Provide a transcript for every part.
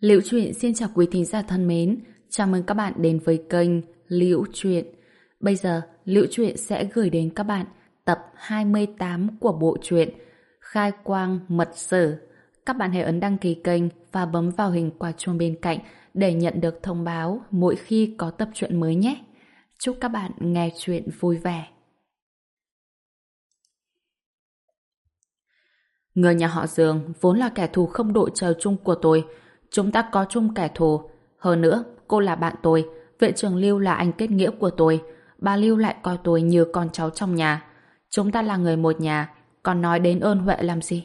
Liễu Chuyện xin chào quý thính giả thân mến, chào mừng các bạn đến với kênh Liễu Chuyện. Bây giờ, Liễu Chuyện sẽ gửi đến các bạn tập 28 của bộ truyện Khai Quang Mật Sử. Các bạn hãy ấn đăng ký kênh và bấm vào hình quả chuông bên cạnh để nhận được thông báo mỗi khi có tập truyện mới nhé. Chúc các bạn nghe chuyện vui vẻ. Người nhà họ Dương vốn là kẻ thù không đội trời chung của tôi. Chúng ta có chung kẻ thù. Hơn nữa, cô là bạn tôi. Viện trưởng Lưu là anh kết nghĩa của tôi. Bà Lưu lại coi tôi như con cháu trong nhà. Chúng ta là người một nhà. Còn nói đến ơn huệ làm gì?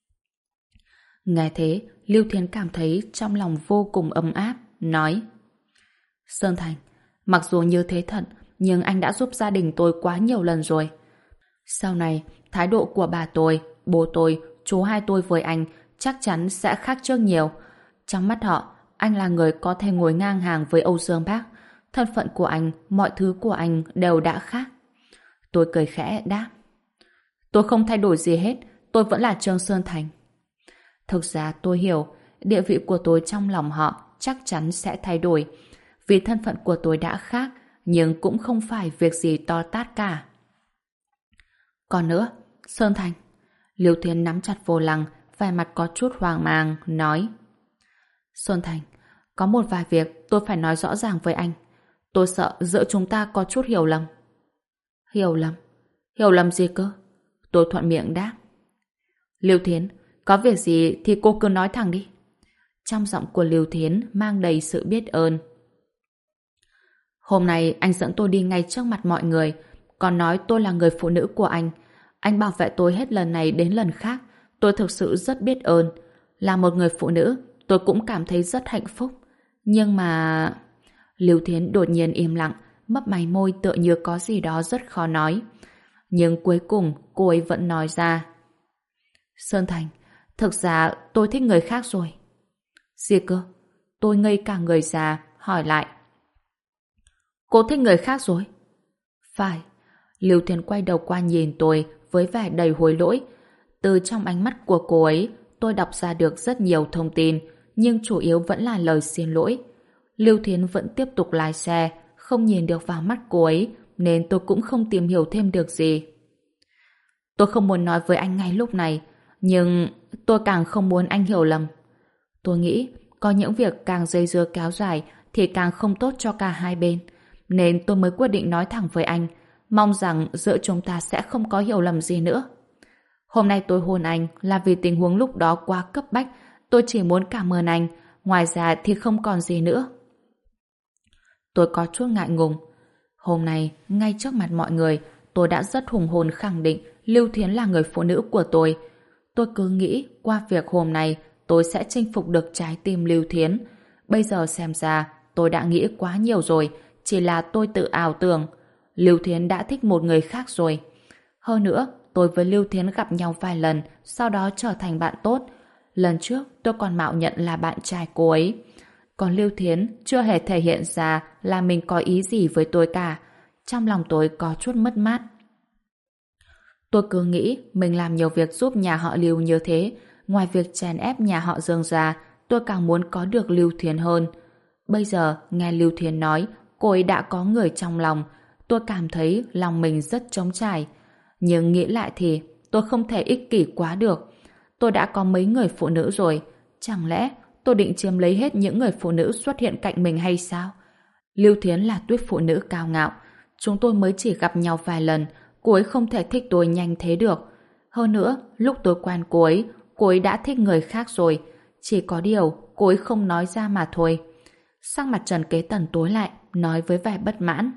Nghe thế, Lưu Thiến cảm thấy trong lòng vô cùng ấm áp. Nói: Sơn Thành, mặc dù như thế thật, nhưng anh đã giúp gia đình tôi quá nhiều lần rồi. Sau này, thái độ của bà tôi, bố tôi, chú hai tôi với anh chắc chắn sẽ khác trước nhiều. Trong mắt họ, anh là người có thể ngồi ngang hàng với Âu Dương Bác. Thân phận của anh, mọi thứ của anh đều đã khác. Tôi cười khẽ đáp: Tôi không thay đổi gì hết, tôi vẫn là Trương Sơn Thành. Thực ra tôi hiểu, địa vị của tôi trong lòng họ chắc chắn sẽ thay đổi. Vì thân phận của tôi đã khác, nhưng cũng không phải việc gì to tát cả. Còn nữa, Sơn Thành. Liêu Thiến nắm chặt vô lăng, vẻ mặt có chút hoang mang, nói: Sơn Thành, có một vài việc tôi phải nói rõ ràng với anh. Tôi sợ giữa chúng ta có chút hiểu lầm. Hiểu lầm? Hiểu lầm gì cơ? Tôi thuận miệng đáp. Liêu Thiến, có việc gì thì cô cứ nói thẳng đi. Trong giọng của Liêu Thiến mang đầy sự biết ơn. Hôm nay anh dẫn tôi đi ngay trước mặt mọi người, còn nói tôi là người phụ nữ của anh. Anh bảo vệ tôi hết lần này đến lần khác. Tôi thực sự rất biết ơn. Là một người phụ nữ, tôi cũng cảm thấy rất hạnh phúc. Nhưng mà... Liêu Thiến đột nhiên im lặng, mấp máy môi tựa như có gì đó rất khó nói. Nhưng cuối cùng cô ấy vẫn nói ra: Sơn Thành, thực ra tôi thích người khác rồi. Gì cơ? Tôi ngây cả người ra, hỏi lại: Cô thích người khác rồi? Phải. Liêu Thiến quay đầu qua nhìn tôi với vẻ đầy hối lỗi. Từ trong ánh mắt của cô ấy, tôi đọc ra được rất nhiều thông tin, nhưng chủ yếu vẫn là lời xin lỗi. Liêu Thiến vẫn tiếp tục lái xe, không nhìn được vào mắt cô ấy, nên tôi cũng không tìm hiểu thêm được gì. Tôi không muốn nói với anh ngay lúc này, nhưng tôi càng không muốn anh hiểu lầm. Tôi nghĩ có những việc càng dây dưa kéo dài thì càng không tốt cho cả hai bên, nên tôi mới quyết định nói thẳng với anh, mong rằng giữa chúng ta sẽ không có hiểu lầm gì nữa. Hôm nay tôi hôn anh là vì tình huống lúc đó quá cấp bách, tôi chỉ muốn cảm ơn anh, ngoài ra thì không còn gì nữa. Tôi có chút ngại ngùng. Hôm nay, ngay trước mặt mọi người, tôi đã rất hùng hồn khẳng định Lưu Thiến là người phụ nữ của tôi. Tôi cứ nghĩ qua việc hôm nay tôi sẽ chinh phục được trái tim Lưu Thiến. Bây giờ xem ra tôi đã nghĩ quá nhiều rồi, chỉ là tôi tự ảo tưởng. Lưu Thiến đã thích một người khác rồi. Hơn nữa, tôi với Lưu Thiến gặp nhau vài lần, sau đó trở thành bạn tốt. Lần trước tôi còn mạo nhận là bạn trai cô ấy. Còn Lưu Thiến chưa hề thể hiện ra là mình có ý gì với tôi cả. Trong lòng tôi có chút mất mát. Tôi cứ nghĩ mình làm nhiều việc giúp nhà họ Lưu như thế. Ngoài việc chèn ép nhà họ Dương ra, tôi càng muốn có được Lưu Thiến hơn. Bây giờ nghe Lưu Thiến nói cô ấy đã có người trong lòng, tôi cảm thấy lòng mình rất trống trải. Nhưng nghĩ lại thì tôi không thể ích kỷ quá được. Tôi đã có mấy người phụ nữ rồi, chẳng lẽ tôi định chiếm lấy hết những người phụ nữ xuất hiện cạnh mình hay sao? Lưu Thiến là tuyết phụ nữ cao ngạo. Chúng tôi mới chỉ gặp nhau vài lần, cô ấy không thể thích tôi nhanh thế được. Hơn nữa, lúc tôi quen cô ấy đã thích người khác rồi. Chỉ có điều, cô ấy không nói ra mà thôi. Sắc mặt Trần Kế Tần tối lại, nói với vẻ bất mãn.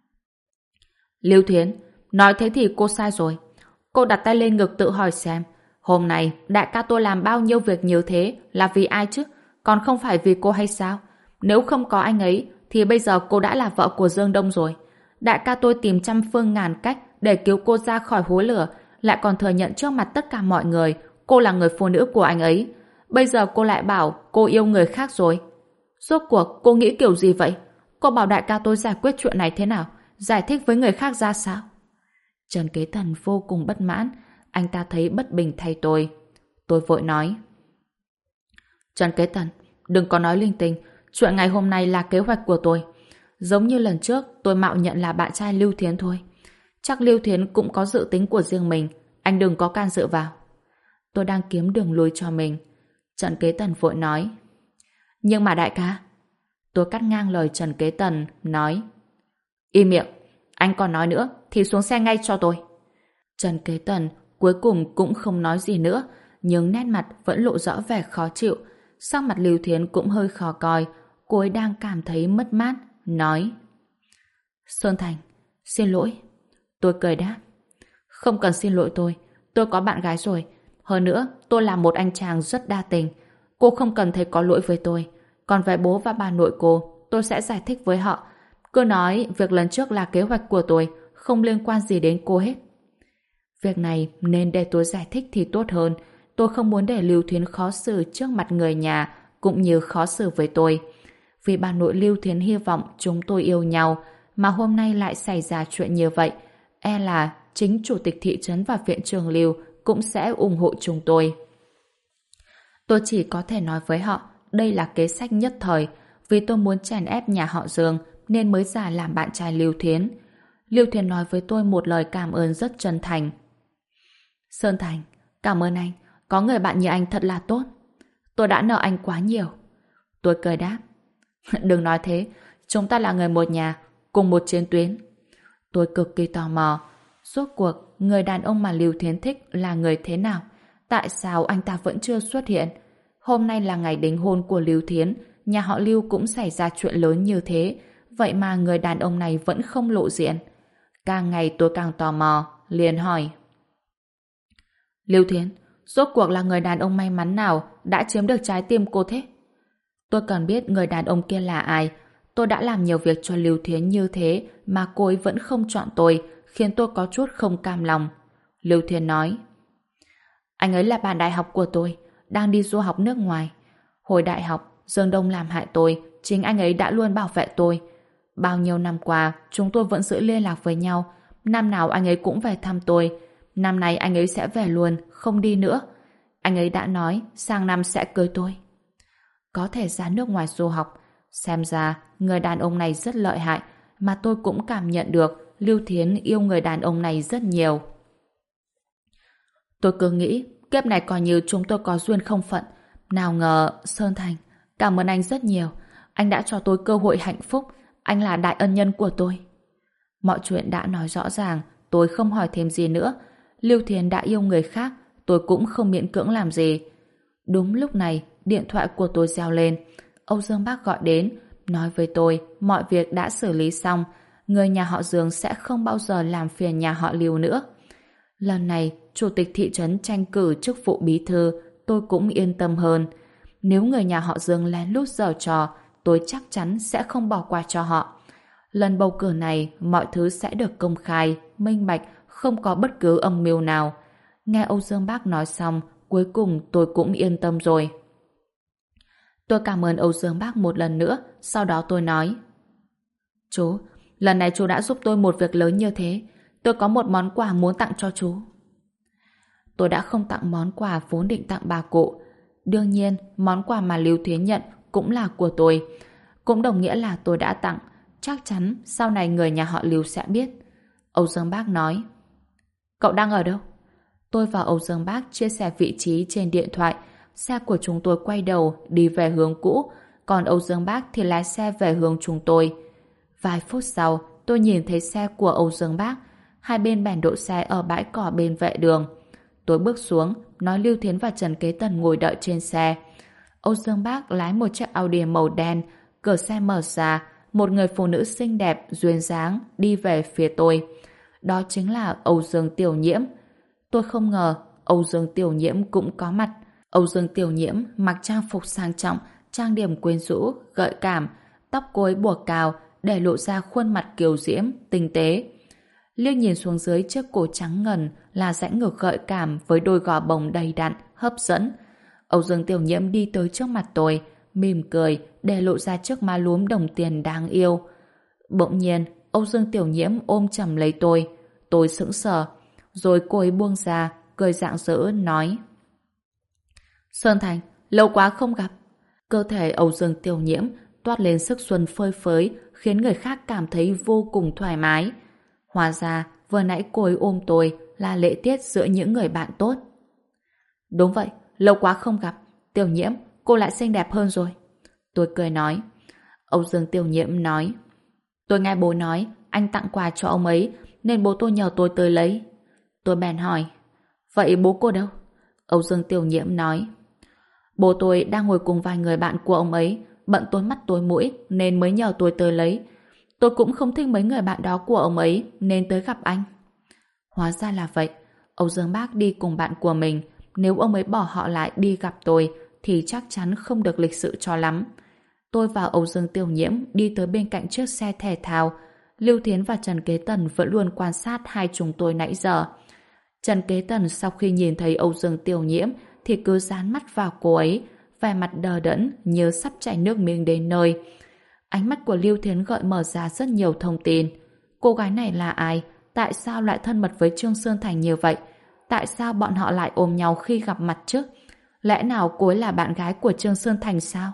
Lưu Thiến, nói thế thì cô sai rồi. Cô đặt tay lên ngực tự hỏi xem, hôm nay đại ca tôi làm bao nhiêu việc như thế là vì ai chứ? Còn không phải vì cô hay sao? Nếu không có anh ấy, thì bây giờ cô đã là vợ của Dương Đông rồi. Đại ca tôi tìm trăm phương ngàn cách để cứu cô ra khỏi hố lửa, lại còn thừa nhận trước mặt tất cả mọi người cô là người phụ nữ của anh ấy. Bây giờ cô lại bảo cô yêu người khác rồi. Rốt cuộc cô nghĩ kiểu gì vậy? Cô bảo đại ca tôi giải quyết chuyện này thế nào? Giải thích với người khác ra sao? Trần Kế Tần vô cùng bất mãn. Anh ta thấy bất bình thay tôi. Tôi vội nói: Trần Kế Tần, đừng có nói linh tinh. Chuyện ngày hôm nay là kế hoạch của tôi. Giống như lần trước, tôi mạo nhận là bạn trai Lưu Thiến thôi. Chắc Lưu Thiến cũng có dự tính của riêng mình. Anh đừng có can dự vào. Tôi đang kiếm đường lui cho mình. Trần Kế Tần vội nói. Nhưng mà đại ca... Tôi cắt ngang lời Trần Kế Tần, nói. Im miệng. Anh còn nói nữa thì xuống xe ngay cho tôi. Trần Kế Tần cuối cùng cũng không nói gì nữa, nhưng nét mặt vẫn lộ rõ vẻ khó chịu. Sắc mặt Lưu Thiến cũng hơi khó coi. Cô ấy đang cảm thấy mất mát, nói. Sơn Thành, xin lỗi. Tôi cười đáp. Không cần xin lỗi tôi có bạn gái rồi. Hơn nữa, tôi là một anh chàng rất đa tình. Cô không cần thấy có lỗi với tôi. Còn về bố và bà nội cô, tôi sẽ giải thích với họ. Cứ nói việc lần trước là kế hoạch của tôi, không liên quan gì đến cô hết. Việc này nên để tôi giải thích thì tốt hơn. Tôi không muốn để Lưu Thiến khó xử trước mặt người nhà, cũng như khó xử với tôi. Vì bà nội Lưu Thiến hy vọng chúng tôi yêu nhau, mà hôm nay lại xảy ra chuyện như vậy. E là chính chủ tịch thị trấn và viện trưởng Lưu cũng sẽ ủng hộ chúng tôi. Tôi chỉ có thể nói với họ đây là kế sách nhất thời, vì tôi muốn chèn ép nhà họ Dương nên mới giả làm bạn trai Lưu Thiến. Lưu Thiến nói với tôi một lời cảm ơn rất chân thành. Sơn Thành, cảm ơn anh. Có người bạn như anh thật là tốt. Tôi đã nợ anh quá nhiều. Tôi cười đáp. Đừng nói thế. Chúng ta là người một nhà, cùng một chiến tuyến. Tôi cực kỳ tò mò. Rốt cuộc, người đàn ông mà Lưu Thiến thích là người thế nào? Tại sao anh ta vẫn chưa xuất hiện? Hôm nay là ngày đính hôn của Lưu Thiến. Nhà họ Lưu cũng xảy ra chuyện lớn như thế. Vậy mà người đàn ông này vẫn không lộ diện. Càng ngày tôi càng tò mò, liền hỏi. Lưu Thiến, rốt cuộc là người đàn ông may mắn nào đã chiếm được trái tim cô thế? Tôi cần biết người đàn ông kia là ai. Tôi đã làm nhiều việc cho Lưu Thiến như thế mà cô ấy vẫn không chọn tôi, khiến tôi có chút không cam lòng. Lưu Thiến nói. Anh ấy là bạn đại học của tôi, đang đi du học nước ngoài. Hồi đại học, Dương Đông làm hại tôi, chính anh ấy đã luôn bảo vệ tôi. Bao nhiêu năm qua, chúng tôi vẫn giữ liên lạc với nhau. Năm nào anh ấy cũng về thăm tôi. Năm nay anh ấy sẽ về luôn, không đi nữa. Anh ấy đã nói sang năm sẽ cưới tôi. Có thể ra nước ngoài du học. Xem ra, người đàn ông này rất lợi hại, mà tôi cũng cảm nhận được Lưu Thiến yêu người đàn ông này rất nhiều. Tôi cứ nghĩ, kiếp này coi như chúng tôi có duyên không phận. Nào ngờ, Sơn Thành, cảm ơn anh rất nhiều. Anh đã cho tôi cơ hội hạnh phúc. Anh là đại ân nhân của tôi. Mọi chuyện đã nói rõ ràng, tôi không hỏi thêm gì nữa. Lưu Thiến đã yêu người khác, tôi cũng không miễn cưỡng làm gì. Đúng lúc này, điện thoại của tôi reo lên. Âu Dương Bác gọi đến, nói với tôi mọi việc đã xử lý xong, người nhà họ Dương sẽ không bao giờ làm phiền nhà họ Lưu nữa. Lần này, chủ tịch thị trấn tranh cử chức vụ bí thư, tôi cũng yên tâm hơn. Nếu người nhà họ Dương lén lút giở trò, tôi chắc chắn sẽ không bỏ qua cho họ. Lần bầu cử này, mọi thứ sẽ được công khai, minh bạch, không có bất cứ âm mưu nào. Nghe Âu Dương Bác nói xong, cuối cùng tôi cũng yên tâm rồi. Tôi cảm ơn Âu Dương Bác một lần nữa, sau đó tôi nói. Chú, lần này chú đã giúp tôi một việc lớn như thế. Tôi có một món quà muốn tặng cho chú. Tôi đã không tặng món quà vốn định tặng bà cụ. Đương nhiên, món quà mà Lưu Thiến nhận cũng là của tôi. Cũng đồng nghĩa là tôi đã tặng. Chắc chắn sau này người nhà họ Lưu sẽ biết. Âu Dương Bác nói. Cậu đang ở đâu? Tôi và Âu Dương Bác chia sẻ vị trí trên điện thoại. Xe của chúng tôi quay đầu đi về hướng cũ, còn Âu Dương Bác thì lái xe về hướng chúng tôi. Vài phút sau, tôi nhìn thấy xe của Âu Dương Bác. Hai bên bèn đỗ xe ở bãi cỏ bên vệ đường. Tôi bước xuống, nói Lưu Thiến và Trần Kế Tần ngồi đợi trên xe. Âu Dương Bác lái một chiếc Audi màu đen, cửa xe mở ra, một người phụ nữ xinh đẹp, duyên dáng đi về phía tôi. Đó chính là Âu Dương Tiểu Nhiễm. Tôi không ngờ Âu Dương Tiểu Nhiễm cũng có mặt. Âu Dương Tiểu Nhiễm mặc trang phục sang trọng, trang điểm quyến rũ, gợi cảm, tóc cô ấy buộc cao để lộ ra khuôn mặt kiều diễm, tinh tế. Liếc nhìn xuống dưới chiếc cổ trắng ngần là dãy ngực gợi cảm với đôi gò bồng đầy đặn, hấp dẫn. Âu Dương Tiểu Nhiễm đi tới trước mặt tôi, mỉm cười để lộ ra chiếc má lúm đồng tiền đáng yêu. Bỗng nhiên, Âu Dương Tiểu Nhiễm ôm chầm lấy tôi. Tôi sững sờ. Rồi cô ấy buông ra, cười rạng rỡ nói. Sơn Thành, lâu quá không gặp. Cơ thể Âu Dương Tiểu Nhiễm toát lên sức xuân phơi phới, khiến người khác cảm thấy vô cùng thoải mái. Hóa ra, vừa nãy cô ấy ôm tôi là lễ tiết giữa những người bạn tốt. Đúng vậy, lâu quá không gặp. Tiểu Nhiễm, cô lại xinh đẹp hơn rồi. Tôi cười nói. Âu Dương Tiểu Nhiễm nói. Tôi nghe bố nói, anh tặng quà cho ông ấy, nên bố tôi nhờ tôi tới lấy. Tôi bèn hỏi. Vậy bố cô đâu? Âu Dương Tiểu Nhiễm nói. Bố tôi đang ngồi cùng vài người bạn của ông ấy, bận tối mắt tối mũi nên mới nhờ tôi tới lấy. Tôi cũng không thích mấy người bạn đó của ông ấy nên tới gặp anh. Hóa ra là vậy. Âu Dương Bác đi cùng bạn của mình. Nếu ông ấy bỏ họ lại đi gặp tôi thì chắc chắn không được lịch sự cho lắm. Tôi và Âu Dương Tiểu Nhiễm đi tới bên cạnh chiếc xe thể thao. Lưu Thiến và Trần Kế Tần vẫn luôn quan sát hai chúng tôi nãy giờ. Trần Kế Tần sau khi nhìn thấy Âu Dương Tiểu Nhiễm thì cứ dán mắt vào cô ấy, vẻ mặt đờ đẫn như sắp chảy nước miếng đến nơi. Ánh mắt của Lưu Thiến gợi mở ra rất nhiều thông tin. Cô gái này là ai? Tại sao lại thân mật với Trương Sơn Thành như vậy? Tại sao bọn họ lại ôm nhau khi gặp mặt chứ? Lẽ nào cô ấy là bạn gái của Trương Sơn Thành sao?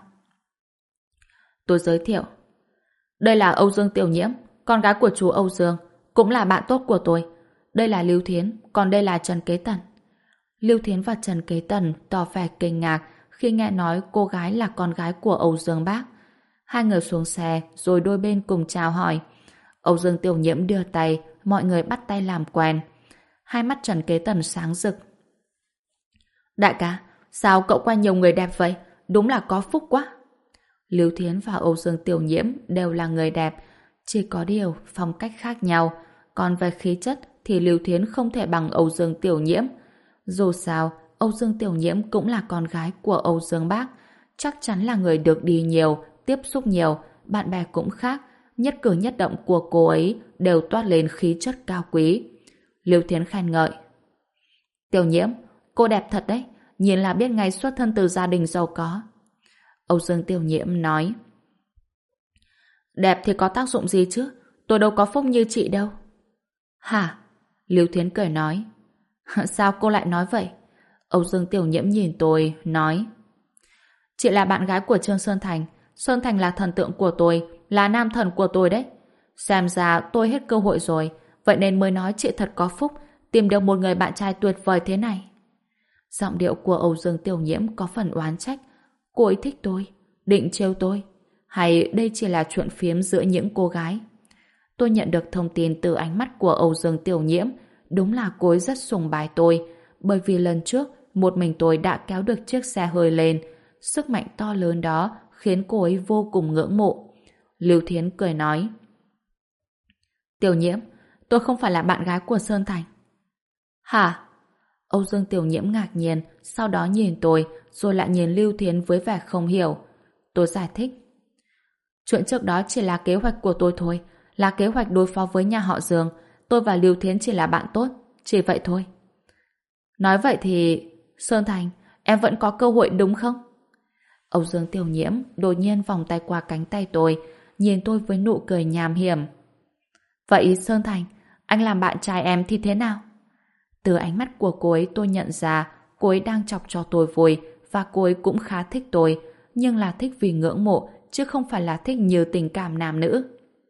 Tôi giới thiệu. Đây là Âu Dương Tiểu Nhiễm, con gái của chú Âu Dương, cũng là bạn tốt của tôi. Đây là Lưu Thiến, còn đây là Trần Kế Tần. Lưu Thiến và Trần Kế Tần tỏ vẻ kinh ngạc khi nghe nói cô gái là con gái của Âu Dương Bác. Hai người xuống xe rồi đôi bên cùng chào hỏi. Âu Dương Tiểu Nhiễm đưa tay, mọi người bắt tay làm quen. Hai mắt Trần Kế Tần sáng rực. Đại ca, sao cậu quen nhiều người đẹp vậy? Đúng là có phúc quá. Lưu Thiến và Âu Dương Tiểu Nhiễm đều là người đẹp, chỉ có điều phong cách khác nhau. Còn về khí chất thì Lưu Thiến không thể bằng Âu Dương Tiểu Nhiễm. Dù sao, Âu Dương Tiểu Nhiễm cũng là con gái của Âu Dương Bác, chắc chắn là người được đi nhiều, tiếp xúc nhiều, bạn bè cũng khác, nhất cử nhất động của cô ấy đều toát lên khí chất cao quý. Lưu Thiến khen ngợi. Tiểu Nhiễm, cô đẹp thật đấy, nhìn là biết ngay xuất thân từ gia đình giàu có. Âu Dương Tiểu Nhiễm nói. Đẹp thì có tác dụng gì chứ, tôi đâu có phúc như chị đâu. Hả? Lưu Thiến cười nói. Sao cô lại nói vậy? Âu Dương Tiểu Nhiễm nhìn tôi, nói. Chị là bạn gái của Trương Sơn Thành. Sơn Thành là thần tượng của tôi, là nam thần của tôi đấy. Xem ra tôi hết cơ hội rồi, vậy nên mới nói chị thật có phúc, tìm được một người bạn trai tuyệt vời thế này. Giọng điệu của Âu Dương Tiểu Nhiễm có phần oán trách. Cô ấy thích tôi, định trêu tôi, hay đây chỉ là chuyện phiếm giữa những cô gái? Tôi nhận được thông tin từ ánh mắt của Âu Dương Tiểu Nhiễm. Đúng là cô ấy rất sùng bái tôi, bởi vì lần trước một mình tôi đã kéo được chiếc xe hơi lên. Sức mạnh to lớn đó khiến cô ấy vô cùng ngưỡng mộ. Lưu Thiến cười nói. Tiểu Nhiễm, tôi không phải là bạn gái của Sơn Thành. Hả? Âu Dương Tiểu Nhiễm ngạc nhiên, sau đó nhìn tôi, rồi lại nhìn Lưu Thiến với vẻ không hiểu. Tôi giải thích. Chuyện trước đó chỉ là kế hoạch của tôi thôi, là kế hoạch đối phó với nhà họ Dương. Tôi và Lưu Thiến chỉ là bạn tốt, chỉ vậy thôi. Nói vậy thì... Sơn Thành, em vẫn có cơ hội đúng không? Âu Dương Tiểu Nhiễm đột nhiên vòng tay qua cánh tay tôi, nhìn tôi với nụ cười nham hiểm. Vậy Sơn Thành, anh làm bạn trai em thì thế nào? Từ ánh mắt của cô ấy tôi nhận ra cô ấy đang chọc cho tôi vui, và cô ấy cũng khá thích tôi, nhưng là thích vì ngưỡng mộ, chứ không phải là thích như tình cảm nam nữ.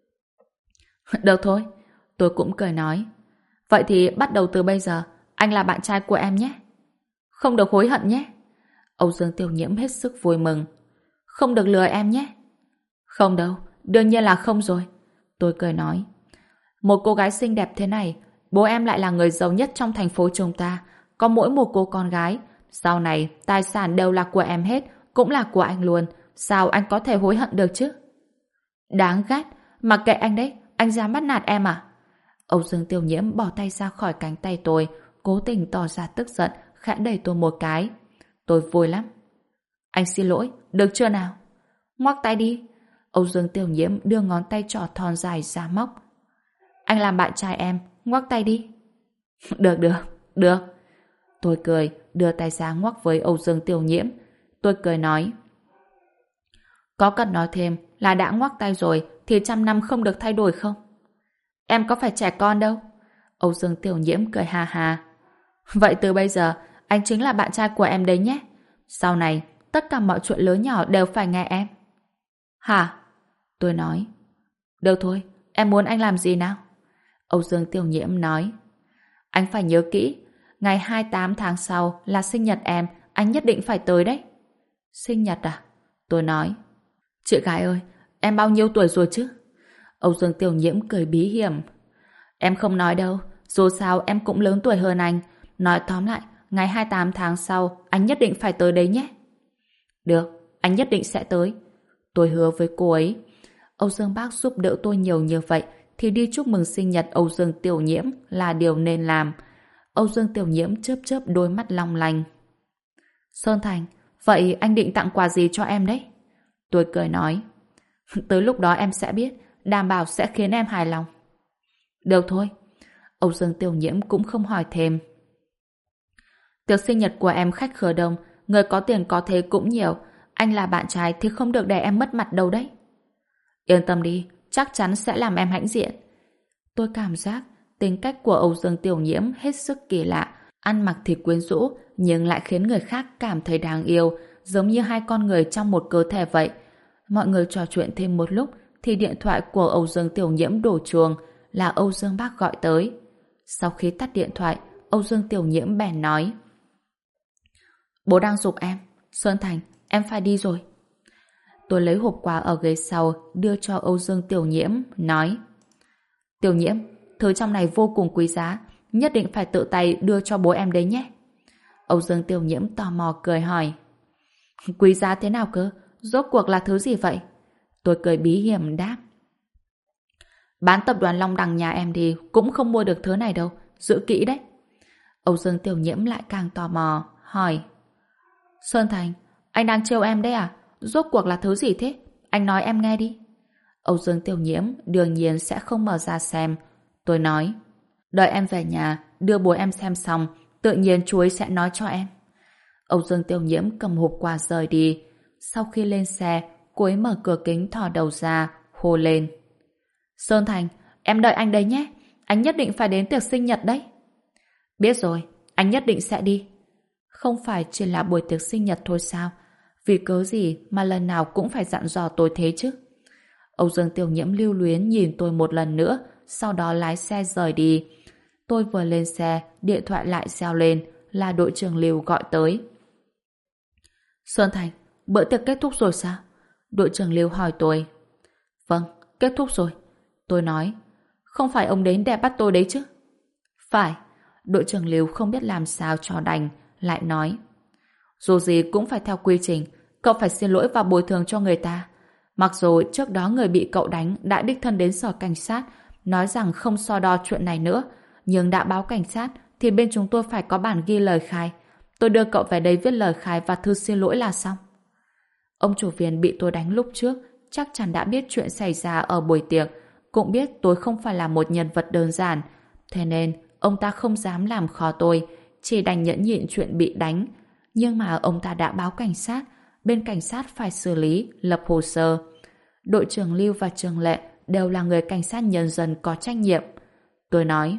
Được thôi, tôi cũng cười nói. Vậy thì bắt đầu từ bây giờ, anh là bạn trai của em nhé. Không được hối hận nhé. Âu Dương Tiểu Nhiễm hết sức vui mừng. Không được lừa em nhé. Không đâu, đương nhiên là không rồi. Tôi cười nói. Một cô gái xinh đẹp thế này, bố em lại là người giàu nhất trong thành phố chúng ta, có mỗi một cô con gái. Sau này, tài sản đều là của em hết, cũng là của anh luôn. Sao anh có thể hối hận được chứ? Đáng ghét, mặc kệ anh đấy, anh dám bắt nạt em à? Âu Dương Tiểu Nhiễm bỏ tay ra khỏi cánh tay tôi, cố tình tỏ ra tức giận, khẽ đẩy tôi một cái. Tôi vui lắm. Anh xin lỗi, được chưa nào? Ngoắc tay đi. Âu Dương Tiểu Nhiễm đưa ngón tay trỏ thon dài ra móc. Anh làm bạn trai em, ngoắc tay đi. Được, được, được. Tôi cười, đưa tay ra ngoắc với Âu Dương Tiểu Nhiễm. Tôi cười nói. Có cần nói thêm là đã ngoắc tay rồi thì 100 năm không được thay đổi không? Em có phải trẻ con đâu. Âu Dương Tiểu Nhiễm cười ha ha. Vậy từ bây giờ anh chính là bạn trai của em đấy nhé. Sau này tất cả mọi chuyện lớn nhỏ đều phải nghe em. Hả? Tôi nói. Được thôi, em muốn anh làm gì nào? Âu Dương Tiểu Nhiễm nói. Anh phải nhớ kỹ, ngày 28 tháng sau là sinh nhật em, anh nhất định phải tới đấy. Sinh nhật à? Tôi nói. Chị gái ơi, em bao nhiêu tuổi rồi chứ? Âu Dương Tiểu Nhiễm cười bí hiểm. Em không nói đâu, dù sao em cũng lớn tuổi hơn anh. Nói tóm lại, ngày 28 tháng sau, anh nhất định phải tới đấy nhé. Được, anh nhất định sẽ tới. Tôi hứa với cô ấy. Âu Dương bác giúp đỡ tôi nhiều như vậy, thì đi chúc mừng sinh nhật Âu Dương Tiểu Nhiễm là điều nên làm. Âu Dương Tiểu Nhiễm chớp chớp đôi mắt long lanh. Sơn Thành, vậy anh định tặng quà gì cho em đấy? Tôi cười nói. Tới lúc đó em sẽ biết, đảm bảo sẽ khiến em hài lòng. Được thôi. Âu Dương Tiểu Nhiễm cũng không hỏi thêm. Tiệc sinh nhật của em khách khứa đông, người có tiền có thế cũng nhiều. Anh là bạn trai thì không được để em mất mặt đâu đấy. Yên tâm đi, chắc chắn sẽ làm em hãnh diện. Tôi cảm giác tính cách của Âu Dương Tiểu Nhiễm hết sức kỳ lạ, ăn mặc thì quyến rũ, nhưng lại khiến người khác cảm thấy đáng yêu, giống như hai con người trong một cơ thể vậy. Mọi người trò chuyện thêm một lúc, thì điện thoại của Âu Dương Tiểu Nhiễm đổ chuông, là Âu Dương Bác gọi tới. Sau khi tắt điện thoại, Âu Dương Tiểu Nhiễm bèn nói. Bố đang giục em. Sơn Thành, em phải đi rồi. Tôi lấy hộp quà ở ghế sau, đưa cho Âu Dương Tiểu Nhiễm, nói. Tiểu Nhiễm, thứ trong này vô cùng quý giá, nhất định phải tự tay đưa cho bố em đấy nhé. Âu Dương Tiểu Nhiễm tò mò cười hỏi. Quý giá thế nào cơ? Rốt cuộc là thứ gì vậy? Tôi cười bí hiểm đáp. Bán tập đoàn Long Đằng nhà em đi cũng không mua được thứ này đâu, giữ kỹ đấy. Âu Dương Tiểu Nhiễm lại càng tò mò, hỏi. Sơn Thành, anh đang trêu em đấy à? Rốt cuộc là thứ gì thế? Anh nói em nghe đi. Âu Dương Tiểu Nhiễm đương nhiên sẽ không mở ra xem. Tôi nói, đợi em về nhà, đưa bố em xem xong, tự nhiên chú ấy sẽ nói cho em. Âu Dương Tiểu Nhiễm cầm hộp quà rời đi. Sau khi lên xe, cô ấy mở cửa kính thò đầu ra, hô lên. Sơn Thành, em đợi anh đấy nhé. Anh nhất định phải đến tiệc sinh nhật đấy. Biết rồi, anh nhất định sẽ đi. Không phải chỉ là buổi tiệc sinh nhật thôi sao? Vì cớ gì mà lần nào cũng phải dặn dò tôi thế chứ? Âu Dương Tiểu Nhiễm lưu luyến nhìn tôi một lần nữa, sau đó lái xe rời đi. Tôi vừa lên xe, điện thoại lại reo lên, là đội trưởng Lưu gọi tới. Sơn Thành, bữa tiệc kết thúc rồi sao? Đội trưởng Lưu hỏi tôi. Vâng, kết thúc rồi. Tôi nói, không phải ông đến để bắt tôi đấy chứ? Phải. Đội trưởng Lưu không biết làm sao cho đành, lại nói. Dù gì cũng phải theo quy trình, cậu phải xin lỗi và bồi thường cho người ta. Mặc dù trước đó người bị cậu đánh đã đích thân đến sở cảnh sát, nói rằng không so đo chuyện này nữa, nhưng đã báo cảnh sát thì bên chúng tôi phải có bản ghi lời khai. Tôi đưa cậu về đây viết lời khai và thư xin lỗi là xong. Ông chủ viên bị tôi đánh lúc trước chắc chắn đã biết chuyện xảy ra ở buổi tiệc, cũng biết tôi không phải là một nhân vật đơn giản, thế nên ông ta không dám làm khó tôi, chỉ đành nhẫn nhịn chuyện bị đánh. Nhưng mà ông ta đã báo cảnh sát, bên cảnh sát phải xử lý, lập hồ sơ. Đội trưởng Lưu và Trường Lệ đều là người cảnh sát nhân dân có trách nhiệm. Tôi nói,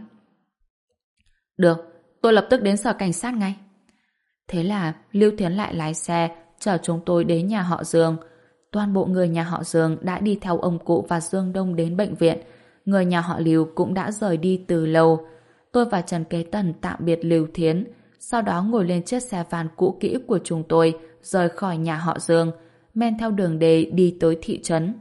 được, tôi lập tức đến sở cảnh sát ngay. Thế là Lưu Thiến lại lái xe chở chúng tôi đến nhà họ Dương. Toàn bộ người nhà họ Dương đã đi theo ông cụ và Dương Đông đến bệnh viện. Người nhà họ Lưu cũng đã rời đi từ lâu. Tôi và Trần Kế Tần tạm biệt Lưu Thiến, sau đó ngồi lên chiếc xe van cũ kỹ của chúng tôi, rời khỏi nhà họ Dương, men theo đường đê đi tới thị trấn.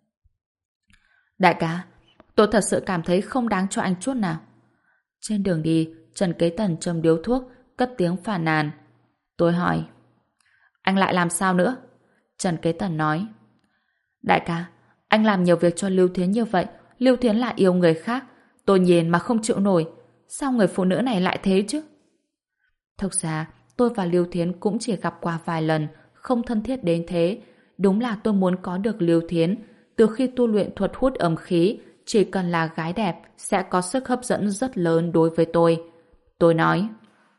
Đại ca, tôi thật sự cảm thấy không đáng cho anh chút nào. Trên đường đi, Trần Kế Tần châm điếu thuốc, cất tiếng phàn nàn. Tôi hỏi, anh lại làm sao nữa? Trần Kế Tần nói, đại ca, anh làm nhiều việc cho Lưu Thiến như vậy, Lưu Thiến lại yêu người khác, tôi nhìn mà không chịu nổi. Sao người phụ nữ này lại thế chứ? Thực ra, tôi và Lưu Thiến cũng chỉ gặp qua vài lần, không thân thiết đến thế. Đúng là tôi muốn có được Lưu Thiến. Từ khi tu luyện thuật hút ẩm khí, chỉ cần là gái đẹp sẽ có sức hấp dẫn rất lớn đối với tôi. Tôi nói,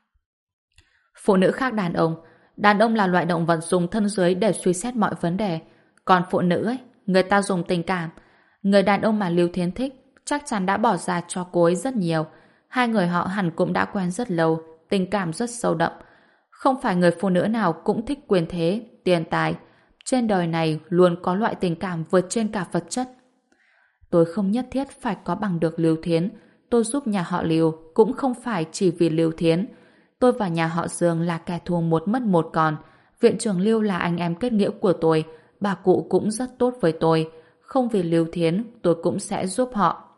phụ nữ khác đàn ông là loại động vật dùng thân dưới để suy xét mọi vấn đề. Còn phụ nữ ấy, người ta dùng tình cảm. Người đàn ông mà Lưu Thiến thích chắc chắn đã bỏ ra cho cô ấy rất nhiều. Hai người họ hẳn cũng đã quen rất lâu, tình cảm rất sâu đậm. Không phải người phụ nữ nào cũng thích quyền thế, tiền tài. Trên đời này luôn có loại tình cảm vượt trên cả vật chất. Tôi không nhất thiết phải có bằng được Lưu Thiến. Tôi giúp nhà họ Lưu cũng không phải chỉ vì Lưu Thiến. Tôi và nhà họ Dương là kẻ thù một mất một còn. Viện trưởng Lưu là anh em kết nghĩa của tôi. Bà cụ cũng rất tốt với tôi. Không vì Lưu Thiến, tôi cũng sẽ giúp họ.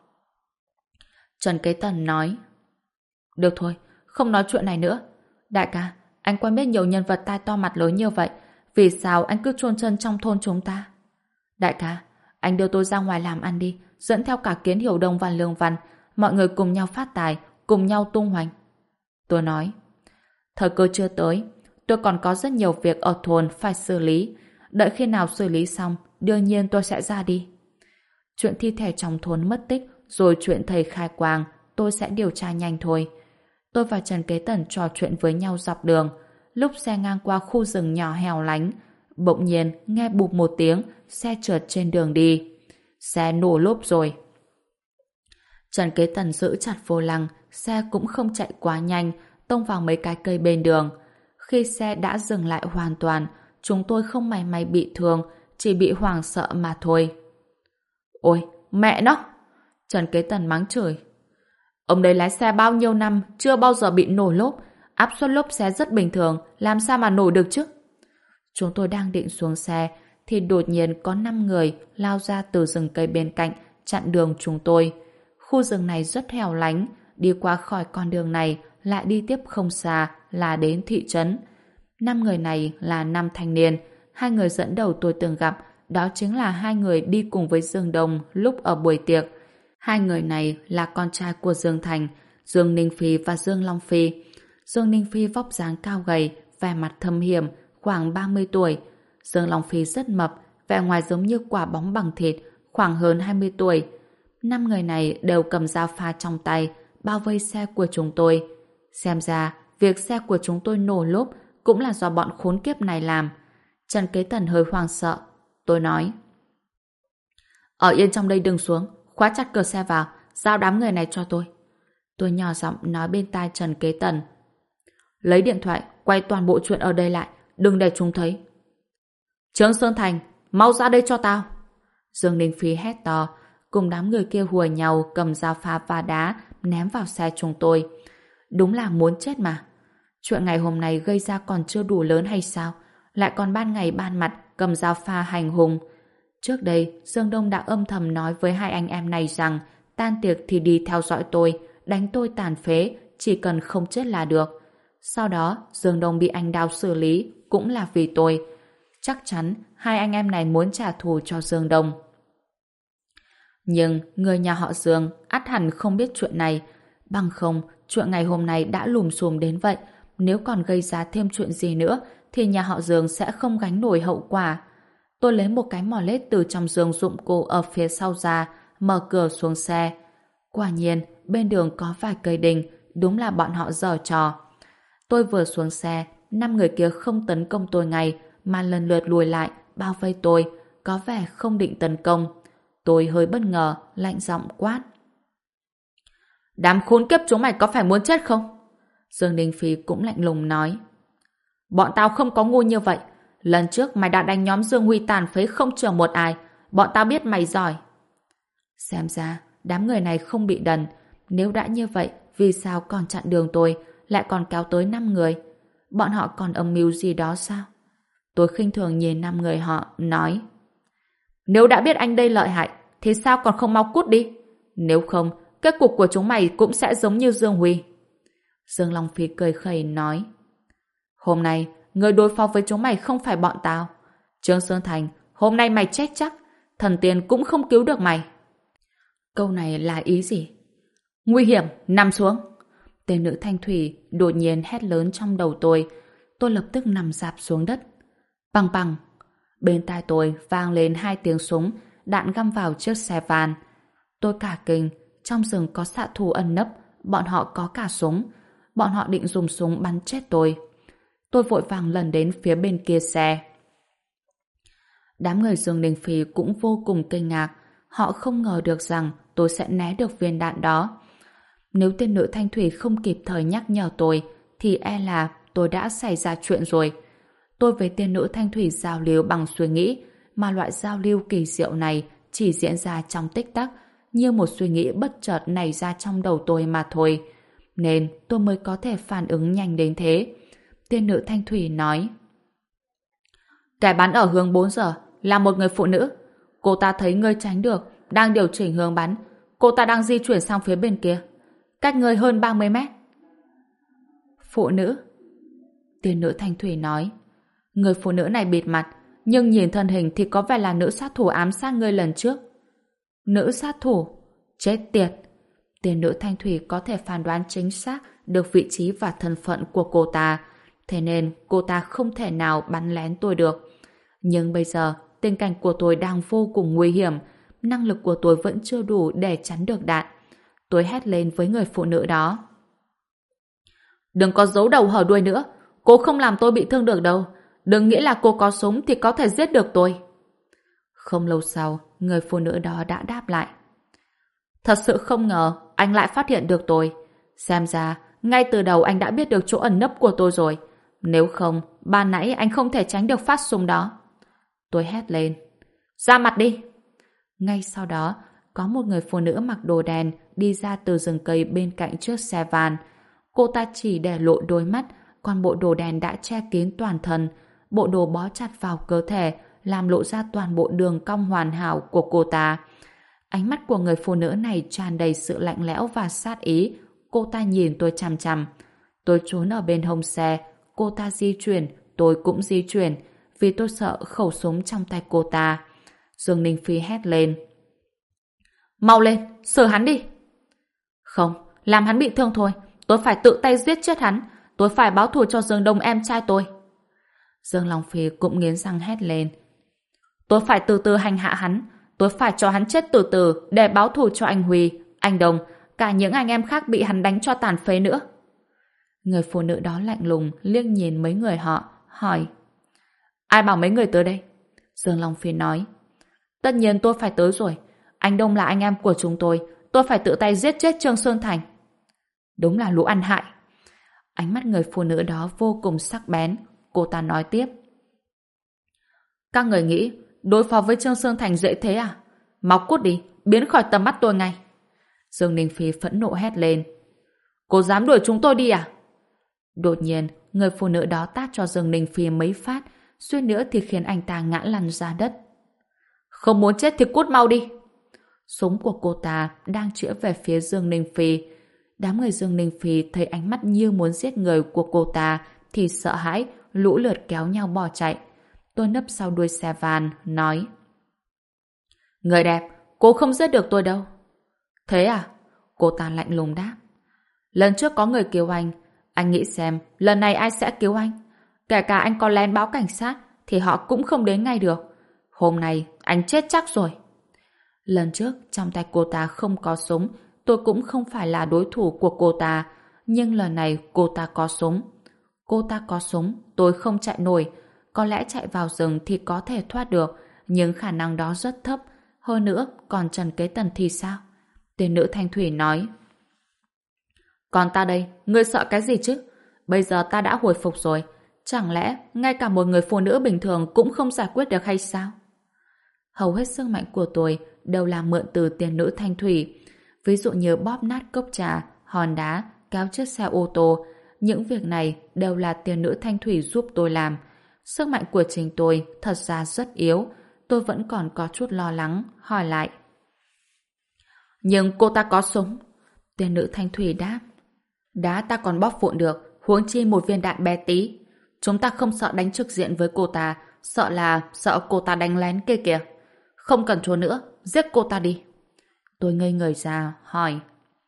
Trần Kế Tần nói. Được thôi, không nói chuyện này nữa. Đại ca, anh quen biết nhiều nhân vật tai to mặt lớn như vậy. Vì sao anh cứ chôn chân trong thôn chúng ta? Đại ca, anh đưa tôi ra ngoài làm ăn đi, dẫn theo cả Kiến Hiểu Đông và Lương Văn, mọi người cùng nhau phát tài, cùng nhau tung hoành. Tôi nói, thời cơ chưa tới, tôi còn có rất nhiều việc ở thôn phải xử lý, đợi khi nào xử lý xong, đương nhiên tôi sẽ ra đi. Chuyện thi thể trong thôn mất tích, rồi chuyện thầy khai quang, tôi sẽ điều tra nhanh thôi. Tôi và Trần Kế Tần trò chuyện với nhau dọc đường, lúc xe ngang qua khu rừng nhỏ hẻo lánh, bỗng nhiên nghe bụp một tiếng, xe trượt trên đường đi. Xe nổ lốp rồi. Trần Kế Tần giữ chặt vô lăng, xe cũng không chạy quá nhanh, tông vào mấy cái cây bên đường. Khi xe đã dừng lại hoàn toàn, chúng tôi không may may bị thương, chỉ bị hoảng sợ mà thôi. Ôi, mẹ nó! Trần Kế Tần mắng chửi. Ông đấy lái xe bao nhiêu năm, chưa bao giờ bị nổ lốp, áp suất lốp xe rất bình thường, làm sao mà nổ được chứ? Chúng tôi đang định xuống xe, thì đột nhiên có 5 người lao ra từ rừng cây bên cạnh, chặn đường chúng tôi. Khu rừng này rất hẻo lánh, đi qua khỏi con đường này, lại đi tiếp không xa là đến thị trấn. 5 người này là 5 thanh niên, 2 người dẫn đầu tôi từng gặp, đó chính là 2 người đi cùng với Dương Đông lúc ở buổi tiệc. 2 người này là con trai của Dương Thành, Dương Ninh Phi và Dương Long Phi. Dương Ninh Phi vóc dáng cao gầy, vẻ mặt thâm hiểm, khoảng 30 tuổi. Dương Long Phi rất mập, vẻ ngoài giống như quả bóng bằng thịt, khoảng hơn 20 tuổi. 5 người này đều cầm dao pha trong tay, bao vây xe của chúng tôi. Xem ra, việc xe của chúng tôi nổ lốp cũng là do bọn khốn kiếp này làm. Trần Kế Tần hơi hoang sợ. Tôi nói, ở yên trong đây đừng xuống, khóa chặt cửa xe vào, giao đám người này cho tôi. Tôi nhỏ giọng nói bên tai Trần Kế Tần. Lấy điện thoại, quay toàn bộ chuyện ở đây lại, đừng để chúng thấy. Trương Sơn Thành, mau ra đây cho tao. Dương Ninh Phi hét to, cùng đám người kia hùa nhau cầm dao pha và đá ném vào xe chúng tôi. Đúng là muốn chết mà. Chuyện ngày hôm nay gây ra còn chưa đủ lớn hay sao? Lại còn ban ngày ban mặt cầm dao pha hành hung. Trước đây, Dương Đông đã âm thầm nói với 2 anh em này rằng tan tiệc thì đi theo dõi tôi, đánh tôi tàn phế, chỉ cần không chết là được. Sau đó, Dương Đông bị anh Đào xử lý cũng là vì tôi. Chắc chắn 2 anh em này muốn trả thù cho Dương Đông. Nhưng người nhà họ Dương ắt hẳn không biết chuyện này. Bằng không, chuyện ngày hôm nay đã lùm xùm đến vậy. Nếu còn gây ra thêm chuyện gì nữa thì nhà họ Dương sẽ không gánh nổi hậu quả. Tôi lấy một cái mỏ lết từ trong giường dụng cụ ở phía sau ra, mở cửa xuống xe. Quả nhiên, bên đường có vài cây đinh, đúng là bọn họ giở trò. Tôi vừa xuống xe, 5 người kia không tấn công tôi ngay, mà lần lượt lùi lại, bao vây tôi, có vẻ không định tấn công. Tôi hơi bất ngờ, lạnh giọng quát. Đám khốn kiếp chúng mày có phải muốn chết không? Dương Ninh Phi cũng lạnh lùng nói. Bọn tao không có ngu như vậy. Lần trước mày đã đánh nhóm Dương Huy tàn phế không chừa một ai. Bọn tao biết mày giỏi. Xem ra, đám người này không bị đần. Nếu đã như vậy, vì sao còn chặn đường tôi, lại còn kéo tới 5 người? Bọn họ còn âm mưu gì đó sao? Tôi khinh thường nhìn 5 người họ, nói. Nếu đã biết anh đây lợi hại, thì sao còn không mau cút đi? Nếu không, kết cục của chúng mày cũng sẽ giống như Dương Huy. Dương Long Phi cười khẩy nói. Hôm nay, người đối phó với chúng mày không phải bọn tao. Trương Sơn Thành, hôm nay mày chết chắc. Thần tiên cũng không cứu được mày. Câu này là ý gì? Nguy hiểm, nằm xuống. Tên nữ thanh thủy đột nhiên hét lớn trong đầu tôi. Tôi lập tức nằm rạp xuống đất. Bằng bằng. Bên tai tôi vang lên 2 tiếng súng, đạn găm vào chiếc xe van. Tôi cả kinh, trong rừng có xạ thủ ẩn nấp, bọn họ có cả súng. Bọn họ định dùng súng bắn chết tôi. Tôi vội vàng lần đến phía bên kia xe. Đám người Dương Ninh Phi cũng vô cùng kinh ngạc. Họ không ngờ được rằng tôi sẽ né được viên đạn đó. Nếu tên nữ thanh thủy không kịp thời nhắc nhở tôi, thì e là tôi tôi đã xảy ra chuyện rồi. Tôi với tiên nữ Thanh Thủy giao lưu bằng suy nghĩ, mà loại giao lưu kỳ diệu này chỉ diễn ra trong tích tắc, như một suy nghĩ bất chợt nảy ra trong đầu tôi mà thôi. Nên tôi mới có thể phản ứng nhanh đến thế. Tiên nữ Thanh Thủy nói: Kẻ bắn ở hướng 4 giờ là một người phụ nữ. Cô ta thấy ngươi tránh được, đang điều chỉnh hướng bắn. Cô ta đang di chuyển sang phía bên kia, cách ngươi hơn 30 mét. Phụ nữ? Tiên nữ Thanh Thủy nói: Người phụ nữ này bịt mặt, nhưng nhìn thân hình thì có vẻ là nữ sát thủ ám sát ngươi lần trước. Nữ sát thủ? Chết tiệt! Tiên nữ Thanh Thủy có thể phán đoán chính xác được vị trí và thân phận của cô ta, thế nên cô ta không thể nào bắn lén tôi được. Nhưng bây giờ, tình cảnh của tôi đang vô cùng nguy hiểm, năng lực của tôi vẫn chưa đủ để chắn được đạn. Tôi hét lên với người phụ nữ đó: Đừng có giấu đầu hở đuôi nữa, cô không làm tôi bị thương được đâu. Đừng nghĩ là cô có súng thì có thể giết được tôi. Không lâu sau, người phụ nữ đó đã đáp lại: Thật sự không ngờ anh lại phát hiện được tôi. Xem ra, ngay từ đầu anh đã biết được chỗ ẩn nấp của tôi rồi. Nếu không, ban nãy anh không thể tránh được phát súng đó. Tôi hét lên: Ra mặt đi! Ngay sau đó, có một người phụ nữ mặc đồ đen đi ra từ rừng cây bên cạnh chiếc xe van. Cô ta chỉ để lộ đôi mắt, còn bộ đồ đen đã che kín toàn thân. Bộ đồ bó chặt vào cơ thể, làm lộ ra toàn bộ đường cong hoàn hảo của cô ta. Ánh mắt của người phụ nữ này tràn đầy sự lạnh lẽo và sát ý. Cô ta nhìn tôi chằm chằm. Tôi trốn ở bên hông xe. Cô ta di chuyển, tôi cũng di chuyển, vì tôi sợ khẩu súng trong tay cô ta. Dương Ninh Phi hét lên: Mau lên, sờ hắn đi! Không, làm hắn bị thương thôi. Tôi phải tự tay giết chết hắn. Tôi phải báo thù cho Dương Đông em trai tôi. Dương Long Phi cũng nghiến răng hét lên: Tôi phải từ từ hành hạ hắn. Tôi phải cho hắn chết từ từ để báo thù cho anh Huy, anh Đông, cả những anh em khác bị hắn đánh cho tàn phế nữa. Người phụ nữ đó lạnh lùng liếc nhìn mấy người họ, hỏi: Ai bảo mấy người tới đây? Dương Long Phi nói: Tất nhiên tôi phải tới rồi. Anh Đông là anh em của chúng tôi phải tự tay giết chết Trương Sơn Thành. Đúng là lũ ăn hại. Ánh mắt người phụ nữ đó vô cùng sắc bén. Cô ta nói tiếp: Các người nghĩ đối phó với Trương Sơn Thành dễ thế à? Mau cút đi, biến khỏi tầm mắt tôi ngay. Dương Ninh Phi phẫn nộ hét lên: Cô dám đuổi chúng tôi đi à? Đột nhiên, người phụ nữ đó tát cho Dương Ninh Phi mấy phát, suýt nữa thì khiến anh ta ngã lăn ra đất. Không muốn chết thì cút mau đi. Súng của cô ta đang chĩa về phía Dương Ninh Phi. Đám người Dương Ninh Phi thấy ánh mắt như muốn giết người của cô ta thì sợ hãi, lũ lượt kéo nhau bỏ chạy. Tôi nấp sau đuôi xe van, nói: Người đẹp, cô không giết được tôi đâu. Thế à? Cô ta lạnh lùng đáp: Lần trước có người cứu anh nghĩ xem lần này ai sẽ cứu anh? Kể cả anh có lén báo cảnh sát thì họ cũng không đến ngay được. Hôm nay anh chết chắc rồi. Lần trước trong tay cô ta không có súng, tôi cũng không phải là đối thủ của cô ta, nhưng lần này cô ta có súng. Cô ta có súng, tôi không chạy nổi. Có lẽ chạy vào rừng thì có thể thoát được, nhưng khả năng đó rất thấp. Hơn nữa, còn Trần Kế Tần thì sao? Tên nữ Thanh Thủy nói: Còn ta đây, ngươi sợ cái gì chứ? Bây giờ ta đã hồi phục rồi. Chẳng lẽ ngay cả một người phụ nữ bình thường cũng không giải quyết được hay sao? Hầu hết sức mạnh của tôi đều là mượn từ tiền nữ Thanh Thủy. Ví dụ như bóp nát cốc trà, hòn đá, kéo chiếc xe ô tô. Những việc này đều là tiền nữ Thanh Thủy giúp tôi làm. Sức mạnh của chính tôi thật ra rất yếu. Tôi vẫn còn có chút lo lắng, hỏi lại: Nhưng cô ta có súng. Tiền nữ Thanh Thủy đáp: Đá ta còn bóp vụn được, huống chi một viên đạn bé tí. Chúng ta không sợ đánh trực diện với cô ta, sợ cô ta đánh lén kia kìa. Không cần trốn nữa, giết cô ta đi. Tôi ngây người ra, hỏi: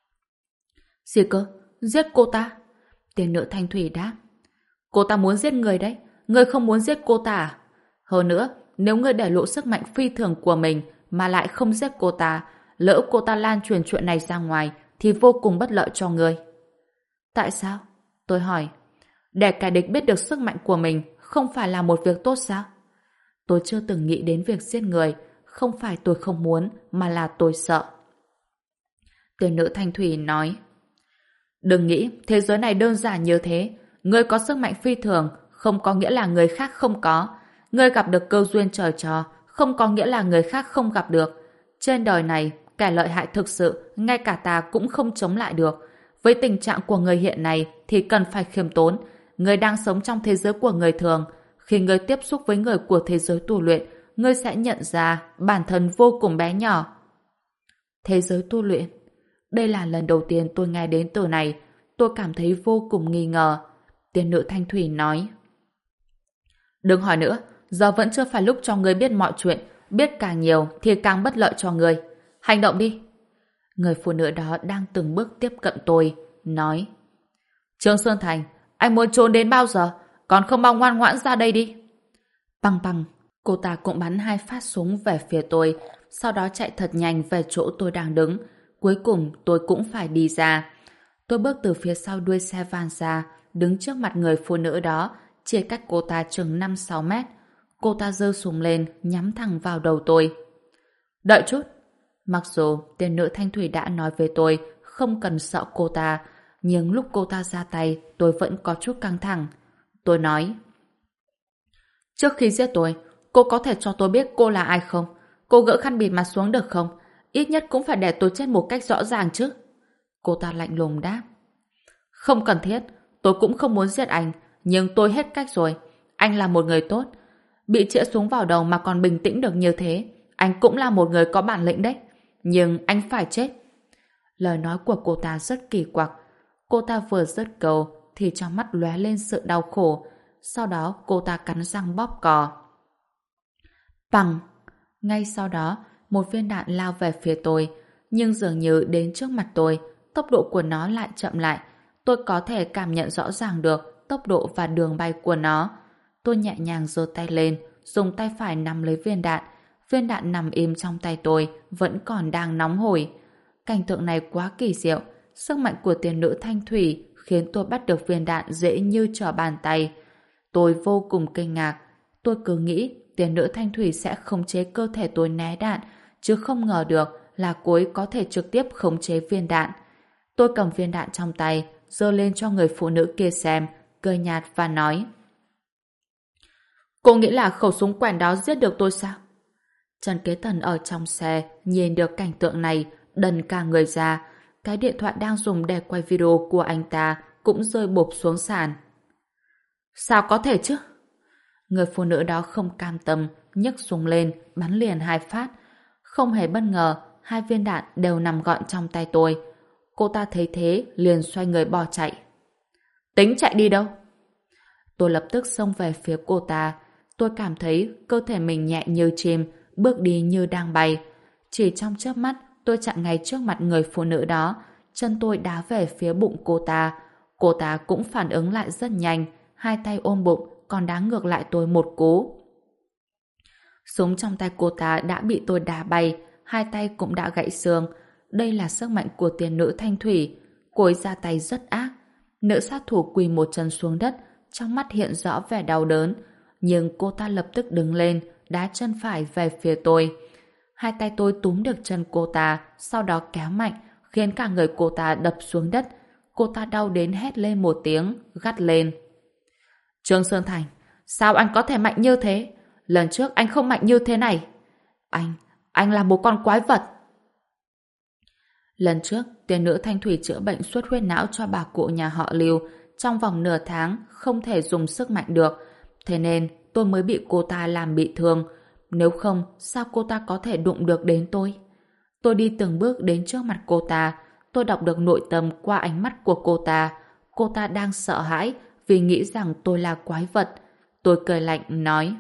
Gì cơ? Giết cô ta? Tiền nữ Thanh Thủy đáp: Cô ta muốn giết người đấy, người không muốn giết cô ta à? Hơn nữa, nếu người để lộ sức mạnh phi thường của mình mà lại không giết cô ta, lỡ cô ta lan truyền chuyện này ra ngoài thì vô cùng bất lợi cho người. Tại sao? Tôi hỏi. Để kẻ địch biết được sức mạnh của mình không phải là một việc tốt sao? Tôi chưa từng nghĩ đến việc giết người. Không phải tôi không muốn, mà là tôi sợ. Tiền nữ Thanh Thủy nói: Đừng nghĩ thế giới này đơn giản như thế. Ngươi có sức mạnh phi thường, không có nghĩa là người khác không có. Ngươi gặp được cơ duyên trời cho, không có nghĩa là người khác không gặp được. Trên đời này, kẻ lợi hại thực sự, ngay cả ta cũng không chống lại được. Với tình trạng của người hiện nay thì cần phải khiêm tốn. Người đang sống trong thế giới của người thường. Khi người tiếp xúc với người của thế giới tu luyện, ngươi sẽ nhận ra bản thân vô cùng bé nhỏ. Thế giới tu luyện. Đây là lần đầu tiên tôi nghe đến từ này. Tôi cảm thấy vô cùng nghi ngờ. Tiên nữ Thanh Thủy nói. Đừng hỏi nữa, giờ vẫn chưa phải lúc cho ngươi biết mọi chuyện. Biết càng nhiều thì càng bất lợi cho ngươi. Hành động đi. Người phụ nữ đó đang từng bước tiếp cận tôi, nói. Trương Sơn Thành, anh muốn trốn đến bao giờ? Còn không mau ngoan ngoãn ra đây đi. Băng băng, cô ta cũng bắn 2 phát súng về phía tôi, sau đó chạy thật nhanh về chỗ tôi đang đứng. Cuối cùng tôi cũng phải đi ra. Tôi bước từ phía sau đuôi xe van ra, đứng trước mặt người phụ nữ đó, chia cách cô ta chừng 5-6 mét. Cô ta giơ súng lên, nhắm thẳng vào đầu tôi. Đợi chút. Mặc dù tiên nữ Thanh Thủy đã nói với tôi không cần sợ cô ta, nhưng lúc cô ta ra tay tôi vẫn có chút căng thẳng. Tôi nói. Trước khi giết tôi, cô có thể cho tôi biết cô là ai không? Cô gỡ khăn bịt mặt xuống được không? Ít nhất cũng phải để tôi chết một cách rõ ràng chứ. Cô ta lạnh lùng đáp. Không cần thiết, tôi cũng không muốn giết anh, nhưng tôi hết cách rồi. Anh là một người tốt. Bị chĩa súng vào đầu mà còn bình tĩnh được như thế, anh cũng là một người có bản lĩnh đấy. Nhưng anh phải chết. Lời nói của cô ta rất kỳ quặc. Cô ta vừa dứt câu thì trong mắt lóe lên sự đau khổ. Sau đó cô ta cắn răng bóp cò. Bằng. Ngay sau đó, một viên đạn lao về phía tôi. Nhưng dường như đến trước mặt tôi, tốc độ của nó lại chậm lại. Tôi có thể cảm nhận rõ ràng được tốc độ và đường bay của nó. Tôi nhẹ nhàng giơ tay lên, dùng tay phải nắm lấy viên đạn. Viên đạn nằm im trong tay tôi, vẫn còn đang nóng hổi. Cảnh tượng này quá kỳ diệu. Sức mạnh của tiên nữ Thanh Thủy khiến tôi bắt được viên đạn dễ như trở bàn tay. Tôi vô cùng kinh ngạc. Tôi cứ nghĩ tiên nữ Thanh Thủy sẽ khống chế cơ thể tôi né đạn, chứ không ngờ được là cô ấy có thể trực tiếp khống chế viên đạn. Tôi cầm viên đạn trong tay, giơ lên cho người phụ nữ kia xem, cười nhạt và nói. Cô nghĩ là khẩu súng quèn đó giết được tôi sao? Trần Kế Tần ở trong xe, nhìn được cảnh tượng này, đần cả người ra. Cái điện thoại đang dùng để quay video của anh ta cũng rơi bộp xuống sàn. Sao có thể chứ? Người phụ nữ đó không cam tâm, nhấc súng lên, bắn liền 2 phát. Không hề bất ngờ, 2 viên đạn đều nằm gọn trong tay tôi. Cô ta thấy thế, liền xoay người bỏ chạy. Tính chạy đi đâu? Tôi lập tức xông về phía cô ta. Tôi cảm thấy cơ thể mình nhẹ như chim, bước đi như đang bay. Chỉ trong chớp mắt, tôi chặn ngay trước mặt người phụ nữ đó. Chân tôi đá về phía bụng cô ta. Cô ta cũng phản ứng lại rất nhanh. 2 tay ôm bụng, còn đá ngược lại tôi một cú. Súng trong tay cô ta đã bị tôi đá bay. 2 tay cũng đã gãy xương. Đây là sức mạnh của tiên nữ Thanh Thủy. Cô ấy ra tay rất ác. Nữ sát thủ quỳ một chân xuống đất, trong mắt hiện rõ vẻ đau đớn. Nhưng cô ta lập tức đứng lên, đá chân phải về phía tôi. 2 tay tôi túm được chân cô ta, sau đó kéo mạnh, khiến cả người cô ta đập xuống đất. Cô ta đau đến hét lên một tiếng, gắt lên. Trương Sơn Thành, sao anh có thể mạnh như thế? Lần trước anh không mạnh như thế này. Anh là một con quái vật. Lần trước, tiên nữ Thanh Thủy chữa bệnh xuất huyết não cho bà cụ nhà họ Lưu. Trong vòng nửa tháng, không thể dùng sức mạnh được. Thế nên, tôi mới bị cô ta làm bị thương. Nếu không, sao cô ta có thể đụng được đến tôi? Tôi đi từng bước đến trước mặt cô ta. Tôi đọc được nội tâm qua ánh mắt của cô ta. Cô ta đang sợ hãi vì nghĩ rằng tôi là quái vật. Tôi cười lạnh, nói.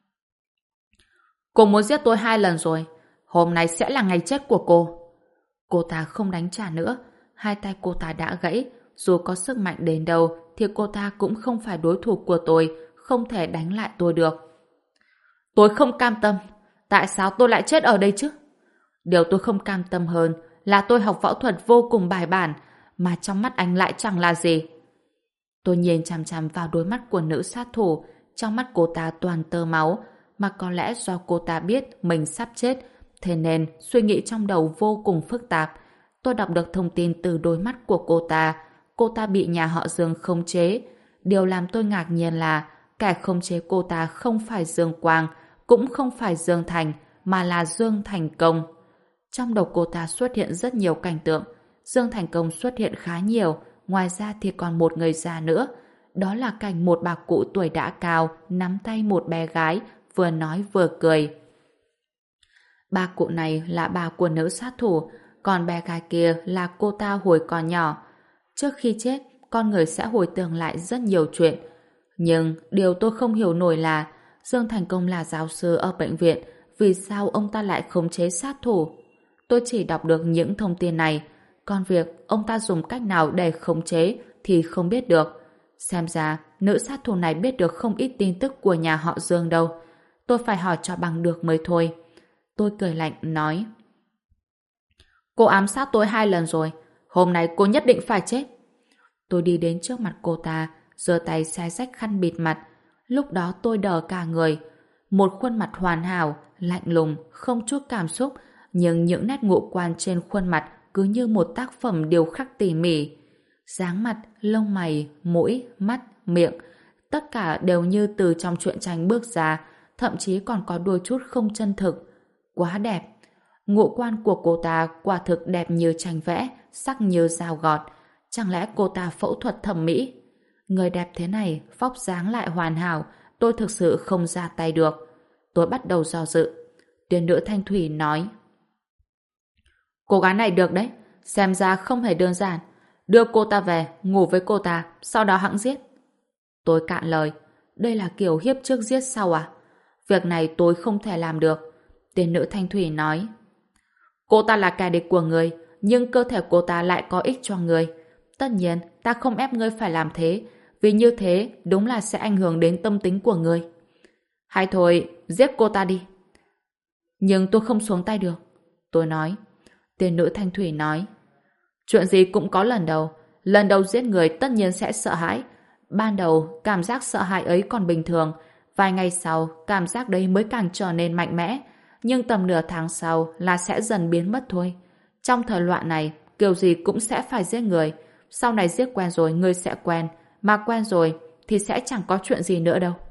Cô muốn giết tôi 2 lần rồi. Hôm nay sẽ là ngày chết của cô. Cô ta không đánh trả nữa. 2 tay cô ta đã gãy. Dù có sức mạnh đến đâu thì cô ta cũng không phải đối thủ của tôi, không thể đánh lại tôi được. Tôi không cam tâm. Tại sao tôi lại chết ở đây chứ? Điều tôi không cam tâm hơn là tôi học võ thuật vô cùng bài bản, mà trong mắt anh lại chẳng là gì. Tôi nhìn chằm chằm vào đôi mắt của nữ sát thủ. Trong mắt cô ta toàn tơ máu, mà có lẽ do cô ta biết mình sắp chết, thế nên suy nghĩ trong đầu vô cùng phức tạp. Tôi đọc được thông tin từ đôi mắt của cô ta. Cô ta bị nhà họ Dương khống chế. điều làm tôi ngạc nhiên là kẻ khống chế cô ta không phải Dương Quang, cũng không phải Dương Thành, mà là Dương Thành Công. Trong đầu cô ta xuất hiện rất nhiều cảnh tượng. Dương Thành Công xuất hiện khá nhiều, ngoài ra thì còn một người già nữa. Đó là cảnh một bà cụ tuổi đã cao nắm tay một bé gái, vừa nói vừa cười. Bà cụ này là bà của nữ sát thủ, còn bé gái kia là cô ta hồi còn nhỏ. Trước khi chết, con người sẽ hồi tưởng lại rất nhiều chuyện. Nhưng điều tôi không hiểu nổi là Dương Thành Công là giáo sư ở bệnh viện, vì sao ông ta lại khống chế sát thủ? Tôi chỉ đọc được những thông tin này, còn việc ông ta dùng cách nào để khống chế thì không biết được. Xem ra, nữ sát thủ này biết được không ít tin tức của nhà họ Dương đâu. Tôi phải hỏi cho bằng được mới thôi. Tôi cười lạnh nói: cô ám sát tôi 2 lần rồi, hôm nay cô nhất định phải chết. Tôi đi đến trước mặt cô ta, giơ tay xé rách khăn bịt mặt. Lúc đó tôi đờ cả người. Một khuôn mặt hoàn hảo, lạnh lùng, không chút cảm xúc, nhưng những nét ngũ quan trên khuôn mặt cứ như một tác phẩm điêu khắc tỉ mỉ. Dáng mặt, lông mày, mũi, mắt, miệng, tất cả đều như từ trong truyện tranh bước ra, thậm chí còn có đôi chút không chân thực. Quá đẹp. Ngũ quan của cô ta quả thực đẹp như tranh vẽ, sắc như dao gọt. Chẳng lẽ cô ta phẫu thuật thẩm mỹ? Người đẹp thế này, vóc dáng lại hoàn hảo, tôi thực sự không ra tay được. Tôi bắt đầu do dự. Tiên nữ Thanh Thủy nói: cô gái này được đấy, xem ra không hề đơn giản. Đưa cô ta về, ngủ với cô ta, sau đó hẵng giết. Tôi cạn lời: đây là kiểu hiếp trước giết sau à? Việc này tôi không thể làm được. Tiên nữ Thanh Thủy nói: cô ta là kẻ địch của người, nhưng cơ thể cô ta lại có ích cho người. Tất nhiên, ta không ép ngươi phải làm thế, vì như thế đúng là sẽ ảnh hưởng đến tâm tính của ngươi. Hay thôi, giết cô ta đi. Nhưng tôi không xuống tay được. Tôi nói. Tiên nữ Thanh Thủy nói: chuyện gì cũng có lần đầu giết người tất nhiên sẽ sợ hãi. Ban đầu, cảm giác sợ hãi ấy còn bình thường, vài ngày sau, cảm giác đấy mới càng trở nên mạnh mẽ, nhưng tầm nửa tháng sau là sẽ dần biến mất thôi. Trong thời loạn này, kiểu gì cũng sẽ phải giết người. Sau này giết quen rồi, ngươi sẽ quen, mà quen rồi thì sẽ chẳng có chuyện gì nữa đâu.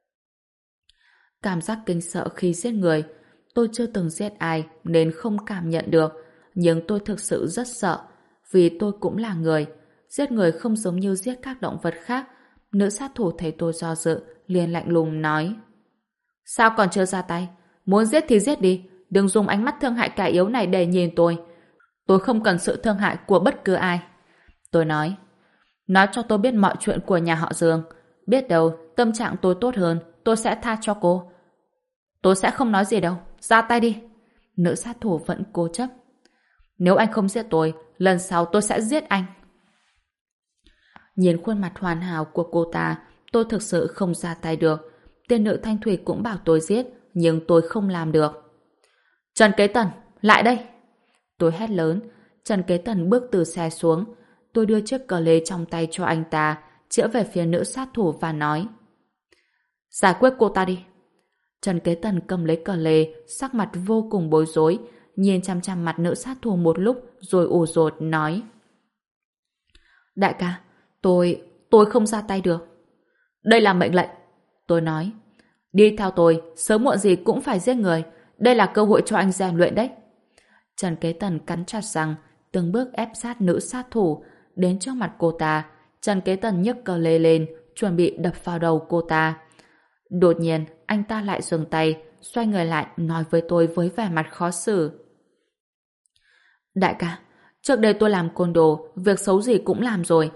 Cảm giác kinh sợ khi giết người, tôi chưa từng giết ai nên không cảm nhận được, nhưng tôi thực sự rất sợ, vì tôi cũng là người. Giết người không giống như giết các động vật khác. Nữ sát thủ thấy tôi do dự, liền lạnh lùng nói: sao còn chưa ra tay? Muốn giết thì giết đi, đừng dùng ánh mắt thương hại kẻ yếu này để nhìn tôi. Tôi không cần sự thương hại của bất cứ ai. Tôi nói: nói cho tôi biết mọi chuyện của nhà họ Dương. Biết đâu, tâm trạng tôi tốt hơn, tôi sẽ tha cho cô. Tôi sẽ không nói gì đâu, ra tay đi. Nữ sát thủ vẫn cố chấp. Nếu anh không giết tôi, lần sau tôi sẽ giết anh. Nhìn khuôn mặt hoàn hảo của cô ta, tôi thực sự không ra tay được. Tiên nữ Thanh Thủy cũng bảo tôi giết, nhưng tôi không làm được. Trần Kế Tần, lại đây! Tôi hét lớn. Trần Kế Tần bước từ xe xuống. Tôi đưa chiếc cờ lê trong tay cho anh ta, chĩa về phía nữ sát thủ và nói: giải quyết cô ta đi. Trần Kế Tần cầm lấy cờ lê, sắc mặt vô cùng bối rối, nhìn chăm chăm mặt nữ sát thủ một lúc rồi ù dột nói: đại ca, tôi không ra tay được. Đây là mệnh lệnh. Tôi nói: đi theo tôi, sớm muộn gì cũng phải giết người. Đây là cơ hội cho anh rèn luyện đấy. Trần Kế Tần cắn chặt răng, từng bước ép sát nữ sát thủ. Đến trước mặt cô ta, Trần Kế Tần nhấc cờ lê lên, chuẩn bị đập vào đầu cô ta. Đột nhiên, anh ta lại dừng tay, xoay người lại nói với tôi với vẻ mặt khó xử: đại ca, trước đây tôi làm côn đồ, việc xấu gì cũng làm rồi,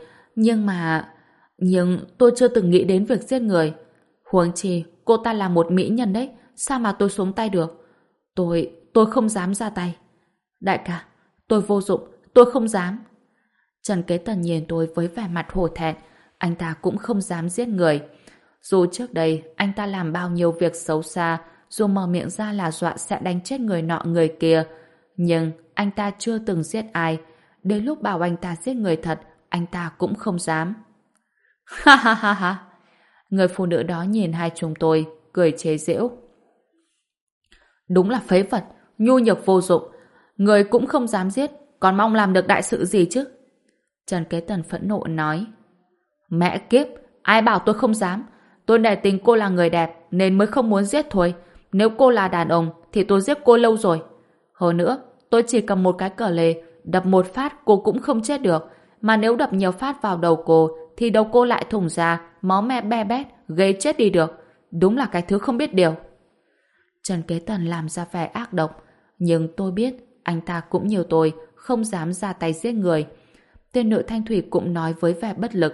nhưng tôi chưa từng nghĩ đến việc giết người. Huống chi, cô ta là một mỹ nhân đấy, sao mà tôi xuống tay được? Tôi không dám ra tay. Đại ca, tôi vô dụng, tôi không dám. Trần Kế Tần nhìn tôi với vẻ mặt hổ thẹn, anh ta cũng không dám giết người. Dù trước đây anh ta làm bao nhiêu việc xấu xa, dù mở miệng ra là dọa sẽ đánh chết người nọ người kia, nhưng anh ta chưa từng giết ai. Đến lúc bảo anh ta giết người thật, anh ta cũng không dám. Ha ha ha ha! Người phụ nữ đó nhìn hai chúng tôi, cười chế giễu. Đúng là phế vật, nhu nhược vô dụng. Người cũng không dám giết, còn mong làm được đại sự gì chứ? Trần Kế Tần phẫn nộ nói: mẹ kiếp, ai bảo tôi không dám. Tôi nể tình cô là người đẹp nên mới không muốn giết thôi. Nếu cô là đàn ông thì tôi giết cô lâu rồi. Hơn nữa, tôi chỉ cầm một cái cờ lê, đập một phát cô cũng không chết được. Mà nếu đập nhiều phát vào đầu cô thì đầu cô lại thủng ra, máu me be bét, gây chết đi được. Đúng là cái thứ không biết điều. Trần Kế Tần làm ra vẻ ác độc, nhưng tôi biết anh ta cũng như tôi, không dám ra tay giết người. Tên nữ thanh thủy cũng nói với vẻ bất lực.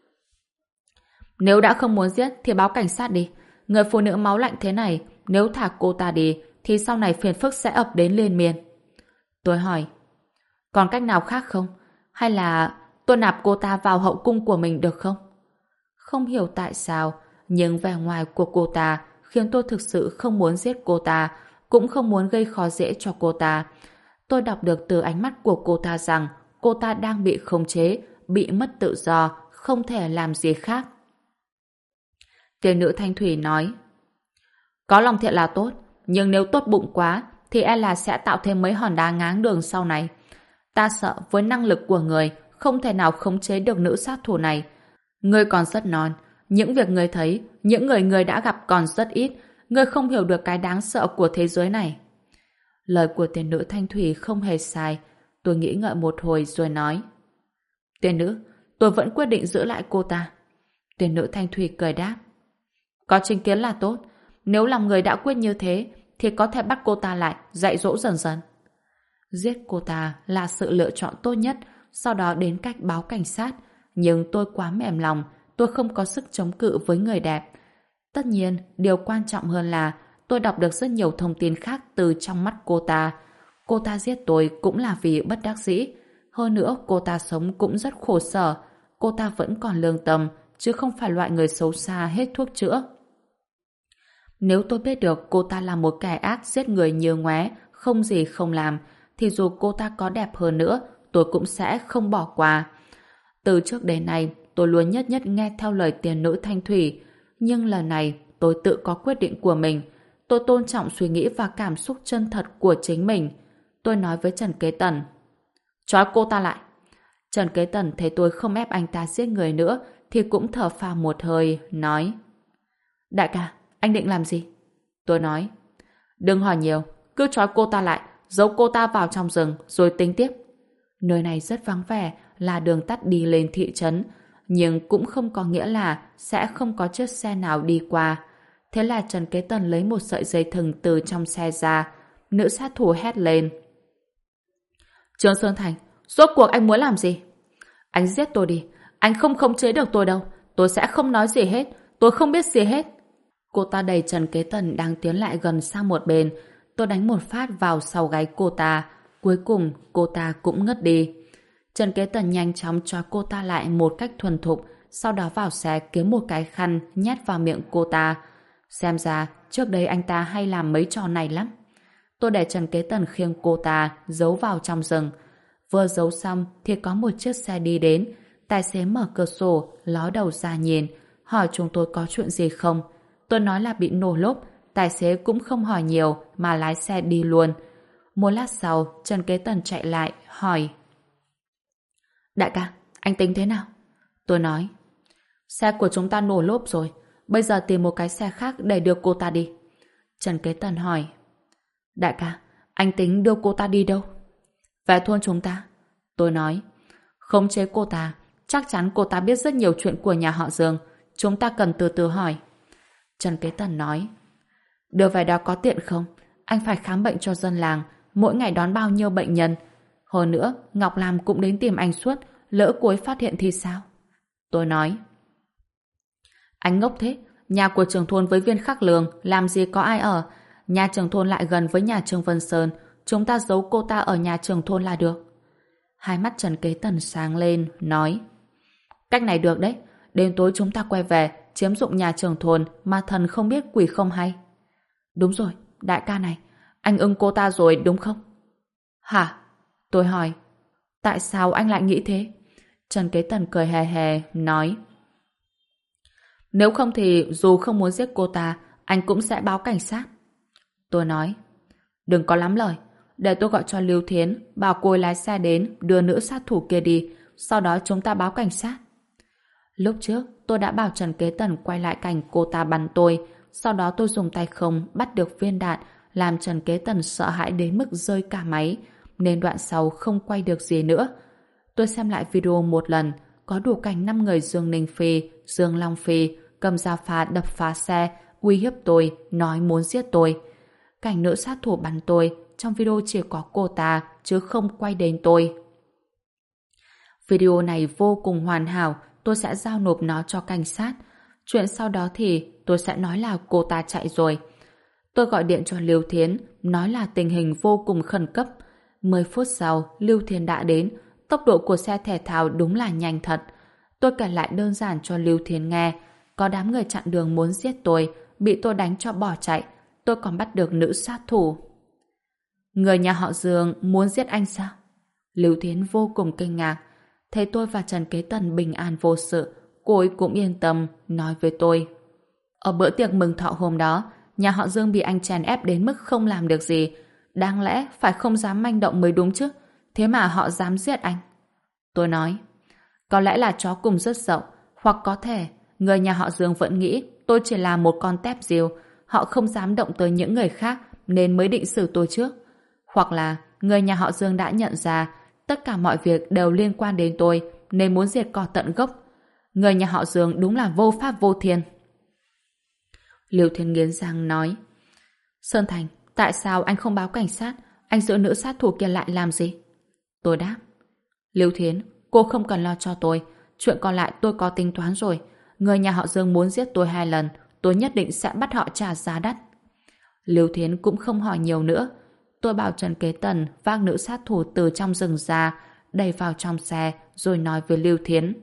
Nếu đã không muốn giết thì báo cảnh sát đi. Người phụ nữ máu lạnh thế này, nếu thả cô ta đi thì sau này phiền phức sẽ ập đến liên miên. Tôi hỏi, còn cách nào khác không? Hay là tôi nạp cô ta vào hậu cung của mình được không? Không hiểu tại sao, nhưng vẻ ngoài của cô ta khiến tôi thực sự không muốn giết cô ta, cũng không muốn gây khó dễ cho cô ta. Tôi đọc được từ ánh mắt của cô ta rằng cô ta đang bị khống chế, bị mất tự do, không thể làm gì khác. Tên nữ thanh thủy nói, có lòng thiện là tốt, nhưng nếu tốt bụng quá thì e là sẽ tạo thêm mấy hòn đá ngáng đường sau này. Ta sợ với năng lực của người không thể nào khống chế được nữ sát thủ này. Ngươi còn rất non, những việc ngươi thấy, những người ngươi đã gặp còn rất ít, ngươi không hiểu được cái đáng sợ của thế giới này. Lời của tên nữ thanh thủy không hề sai. Tôi nghĩ ngợi một hồi rồi nói, tên nữ, tôi vẫn quyết định giữ lại cô ta. Tên nữ thanh thủy cười đáp, có chính kiến là tốt. Nếu lòng người đã quyết như thế thì có thể bắt cô ta lại, dạy dỗ dần dần. Giết cô ta là sự lựa chọn tốt nhất, sau đó đến cách báo cảnh sát. Nhưng tôi quá mềm lòng, tôi không có sức chống cự với người đẹp. Tất nhiên, điều quan trọng hơn là tôi đọc được rất nhiều thông tin khác từ trong mắt cô ta. Cô ta giết tôi cũng là vì bất đắc dĩ. Hơn nữa, cô ta sống cũng rất khổ sở. Cô ta vẫn còn lương tâm, chứ không phải loại người xấu xa hết thuốc chữa. Nếu tôi biết được cô ta là một kẻ ác giết người như ngoé, không gì không làm, thì dù cô ta có đẹp hơn nữa, tôi cũng sẽ không bỏ qua. Từ trước đến nay, tôi luôn nhất nhất nghe theo lời tiền nữ thanh thủy. Nhưng lần này, tôi tự có quyết định của mình. Tôi tôn trọng suy nghĩ và cảm xúc chân thật của chính mình. Tôi nói với Trần Kế Tần, trói cô ta lại. Trần Kế Tần thấy tôi không ép anh ta giết người nữa, thì cũng thở phào một hơi, nói, đại ca, anh định làm gì? Tôi nói, đừng hỏi nhiều, cứ trói cô ta lại, giấu cô ta vào trong rừng rồi tính tiếp. Nơi này rất vắng vẻ, là đường tắt đi lên thị trấn, nhưng cũng không có nghĩa là sẽ không có chiếc xe nào đi qua. Thế là Trần Kế Tần lấy một sợi dây thừng từ trong xe ra. Nữ sát thủ hét lên, Trương Sơn Thành, rốt cuộc anh muốn làm gì? Anh giết tôi đi, anh không khống chế được tôi đâu. Tôi sẽ không nói gì hết, tôi không biết gì hết. Cô ta đẩy Trần Kế Tần đang tiến lại gần sang một bên. Tôi đánh một phát vào sau gáy cô ta. Cuối cùng cô ta cũng ngất đi. Trần Kế Tần nhanh chóng trói cô ta lại một cách thuần thục, sau đó vào xe kiếm một cái khăn nhét vào miệng cô ta. Xem ra trước đây anh ta hay làm mấy trò này lắm. Tôi để Trần Kế Tần khiêng cô ta giấu vào trong rừng. Vừa giấu xong thì có một chiếc xe đi đến. Tài xế mở cửa sổ, ló đầu ra nhìn, hỏi chúng tôi có chuyện gì không. Tôi nói là bị nổ lốp. Tài xế cũng không hỏi nhiều mà lái xe đi luôn. Một lát sau, Trần Kế Tần chạy lại hỏi, đại ca, anh tính thế nào? Tôi nói, xe của chúng ta nổ lốp rồi, bây giờ tìm một cái xe khác để đưa cô ta đi. Trần Kế Tần hỏi, đại ca, anh tính đưa cô ta đi đâu? Về thôn chúng ta. Tôi nói, khống chế cô ta, chắc chắn cô ta biết rất nhiều chuyện của nhà họ Dương, chúng ta cần từ từ hỏi. Trần Kế Tần nói, đưa về đó có tiện không? Anh phải khám bệnh cho dân làng, mỗi ngày đón bao nhiêu bệnh nhân. Hơn nữa, Ngọc Lam cũng đến tìm anh suốt, lỡ cô ấy phát hiện thì sao? Tôi nói, anh ngốc thế, nhà của trưởng thôn với Viên Khắc Lương làm gì có ai ở, nhà trưởng thôn lại gần với nhà Trương Vân Sơn, chúng ta giấu cô ta ở nhà trưởng thôn là được. Hai mắt Trần Kế Tần sáng lên, nói, cách này được đấy, đến tối chúng ta quay về, chiếm dụng nhà trưởng thôn mà thần không biết quỷ không hay. Đúng rồi, đại ca này, anh ưng cô ta rồi đúng không? Hả? Tôi hỏi, tại sao anh lại nghĩ thế? Trần Kế Tần cười hề hề, nói, nếu không thì dù không muốn giết cô ta, anh cũng sẽ báo cảnh sát. Tôi nói, đừng có lắm lời, để tôi gọi cho Lưu Thiến, bảo cô ấy lái xe đến, đưa nữ sát thủ kia đi, sau đó chúng ta báo cảnh sát. Lúc trước, tôi đã bảo Trần Kế Tần quay lại cảnh cô ta bắn tôi, sau đó tôi dùng tay không bắt được viên đạn, làm Trần Kế Tần sợ hãi đến mức rơi cả máy, nên đoạn sau không quay được gì nữa. Tôi xem lại video một lần, có đủ cảnh 5 người Dương Ninh Phi, Dương Long Phi cầm dao phá đập phá xe, uy hiếp tôi, nói muốn giết tôi. Cảnh nữ sát thủ bắn tôi, trong video chỉ có cô ta, chứ không quay đến tôi. Video này vô cùng hoàn hảo, tôi sẽ giao nộp nó cho cảnh sát. Chuyện sau đó thì tôi sẽ nói là cô ta chạy rồi. Tôi gọi điện cho Lưu Thiến, nói là tình hình vô cùng khẩn cấp. 10 phút sau, Lưu Thiến đã đến. Tốc độ của xe thể thao đúng là nhanh thật. Tôi kể lại đơn giản cho Lưu Thiến nghe. Có đám người chặn đường muốn giết tôi, bị tôi đánh cho bỏ chạy. Tôi còn bắt được nữ sát thủ. Người nhà họ Dương muốn giết anh sao? Lưu Thiến vô cùng kinh ngạc. Thấy tôi và Trần Kế Tần bình an vô sự, cô ấy cũng yên tâm, nói với tôi. Ở bữa tiệc mừng thọ hôm đó, nhà họ Dương bị anh chèn ép đến mức không làm được gì. Đáng lẽ phải không dám manh động mới đúng chứ. Thế mà họ dám giết anh. Tôi nói, có lẽ là chó cùng rất dậu, hoặc có thể người nhà họ Dương vẫn nghĩ tôi chỉ là một con tép diều, họ không dám động tới những người khác nên mới định xử tôi trước. Hoặc là người nhà họ Dương đã nhận ra tất cả mọi việc đều liên quan đến tôi nên muốn diệt cỏ tận gốc. Người nhà họ Dương đúng là vô pháp vô thiên. Liêu Thiên nghiến răng nói, Sơn Thành, tại sao anh không báo cảnh sát? Anh giữ nữ sát thủ kia lại làm gì? Tôi đáp, Liêu Thiến, cô không cần lo cho tôi. Chuyện còn lại tôi có tính toán rồi. Người nhà họ Dương muốn giết tôi 2 lần, tôi nhất định sẽ bắt họ trả giá đắt. Liêu Thiến cũng không hỏi nhiều nữa. Tôi bảo Trần Kế Tần vác nữ sát thủ từ trong rừng ra, đẩy vào trong xe, rồi nói với Liêu Thiến.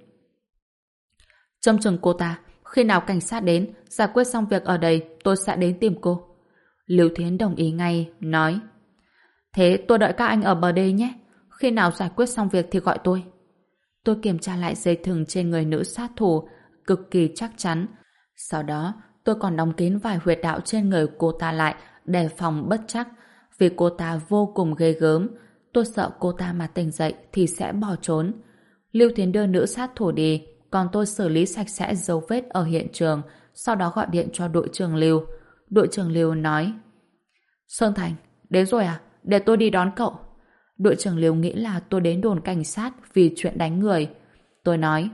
Trông chừng cô ta, khi nào cảnh sát đến, giải quyết xong việc ở đây, tôi sẽ đến tìm cô. Liêu Thiến đồng ý ngay, nói, thế tôi đợi các anh ở bờ đê nhé. Khi nào giải quyết xong việc thì gọi tôi. Tôi kiểm tra lại dây thừng trên người nữ sát thủ, cực kỳ chắc chắn. Sau đó, tôi còn đóng kín vài huyệt đạo trên người cô ta lại, đề phòng bất trắc. Vì cô ta vô cùng ghê gớm, tôi sợ cô ta mà tỉnh dậy thì sẽ bỏ trốn. Lưu Thiến đưa nữ sát thủ đi, còn tôi xử lý sạch sẽ dấu vết ở hiện trường, sau đó gọi điện cho đội trưởng Lưu. Đội trưởng Lưu nói, Sơn Thành, đến rồi à? Để tôi đi đón cậu. Đội trưởng Lưu nghĩ là tôi đến đồn cảnh sát vì chuyện đánh người. Tôi nói,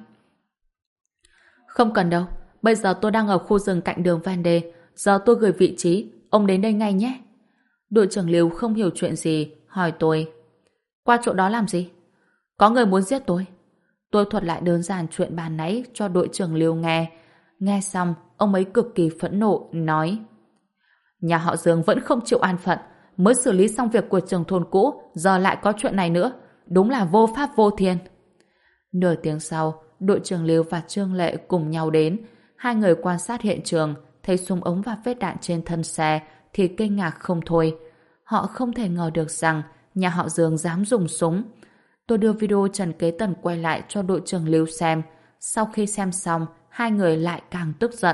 không cần đâu, bây giờ tôi đang ở khu rừng cạnh đường Vendée, giờ tôi gửi vị trí, ông đến đây ngay nhé. Đội trưởng Lưu không hiểu chuyện gì, hỏi tôi, qua chỗ đó làm gì? Có người muốn giết tôi. Tôi thuật lại đơn giản chuyện bàn nãy cho đội trưởng Lưu nghe. Nghe xong, ông ấy cực kỳ phẫn nộ, nói, nhà họ Dương vẫn không chịu an phận, mới xử lý xong việc của trưởng thôn cũ, giờ lại có chuyện này nữa. Đúng là vô pháp vô thiên. Nửa tiếng sau, đội trưởng Lưu và Trương Lệ cùng nhau đến. Hai người quan sát hiện trường, thấy súng ống và vết đạn trên thân xe thì kinh ngạc không thôi. Họ không thể ngờ được rằng nhà họ Dương dám dùng súng. Tôi đưa video Trần Kế Tần quay lại cho đội trưởng Lưu xem. Sau khi xem xong, hai người lại càng tức giận.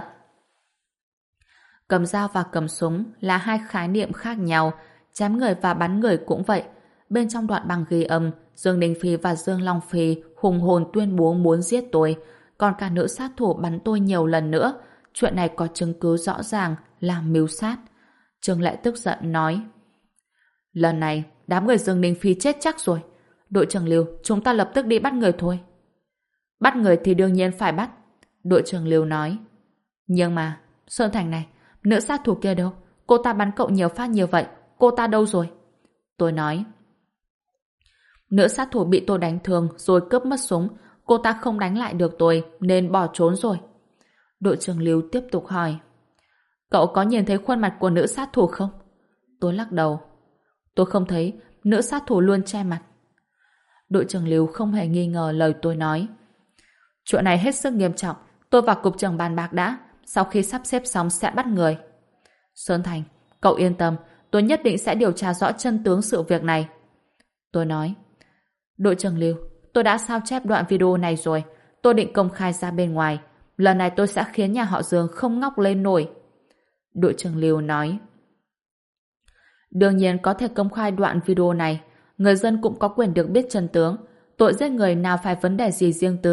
Cầm dao và cầm súng là hai khái niệm khác nhau, chém người và bắn người cũng vậy. Bên trong đoạn băng ghi âm, Dương Đình Phi và Dương Long Phi hùng hồn tuyên bố muốn giết tôi, còn cả nữ sát thủ bắn tôi nhiều lần nữa. Chuyện này có chứng cứ rõ ràng là mưu sát. Trương Lệ tức giận nói, lần này đám người Dương Đình Phi chết chắc rồi. Đội trưởng Lưu, chúng ta lập tức đi bắt người thôi. Bắt người thì đương nhiên phải bắt. Đội trưởng Lưu nói, nhưng mà Sơn Thành này, nữ sát thủ kia đâu? Cô ta bắn cậu nhiều phát như vậy, cô ta đâu rồi? Tôi nói, nữ sát thủ bị tôi đánh thương rồi cướp mất súng, cô ta không đánh lại được tôi nên bỏ trốn rồi. Đội trưởng Lưu tiếp tục hỏi, cậu có nhìn thấy khuôn mặt của nữ sát thủ không? Tôi lắc đầu, tôi không thấy, nữ sát thủ luôn che mặt. Đội trưởng Lưu không hề nghi ngờ lời tôi nói, chuyện này hết sức nghiêm trọng, tôi và cục trưởng bàn bạc đã, sau khi sắp xếp xong sẽ bắt người. Sơn Thành, cậu yên tâm, tôi nhất định sẽ điều tra rõ chân tướng sự việc này. Tôi nói, đội trưởng Lưu, tôi đã sao chép đoạn video này rồi, tôi định công khai ra bên ngoài, lần này tôi sẽ khiến nhà họ Dương không ngóc lên nổi. Đội trưởng Lưu nói, đương nhiên có thể công khai đoạn video này, người dân cũng có quyền được biết chân tướng, tội giết người nào phải vấn đề gì riêng tư,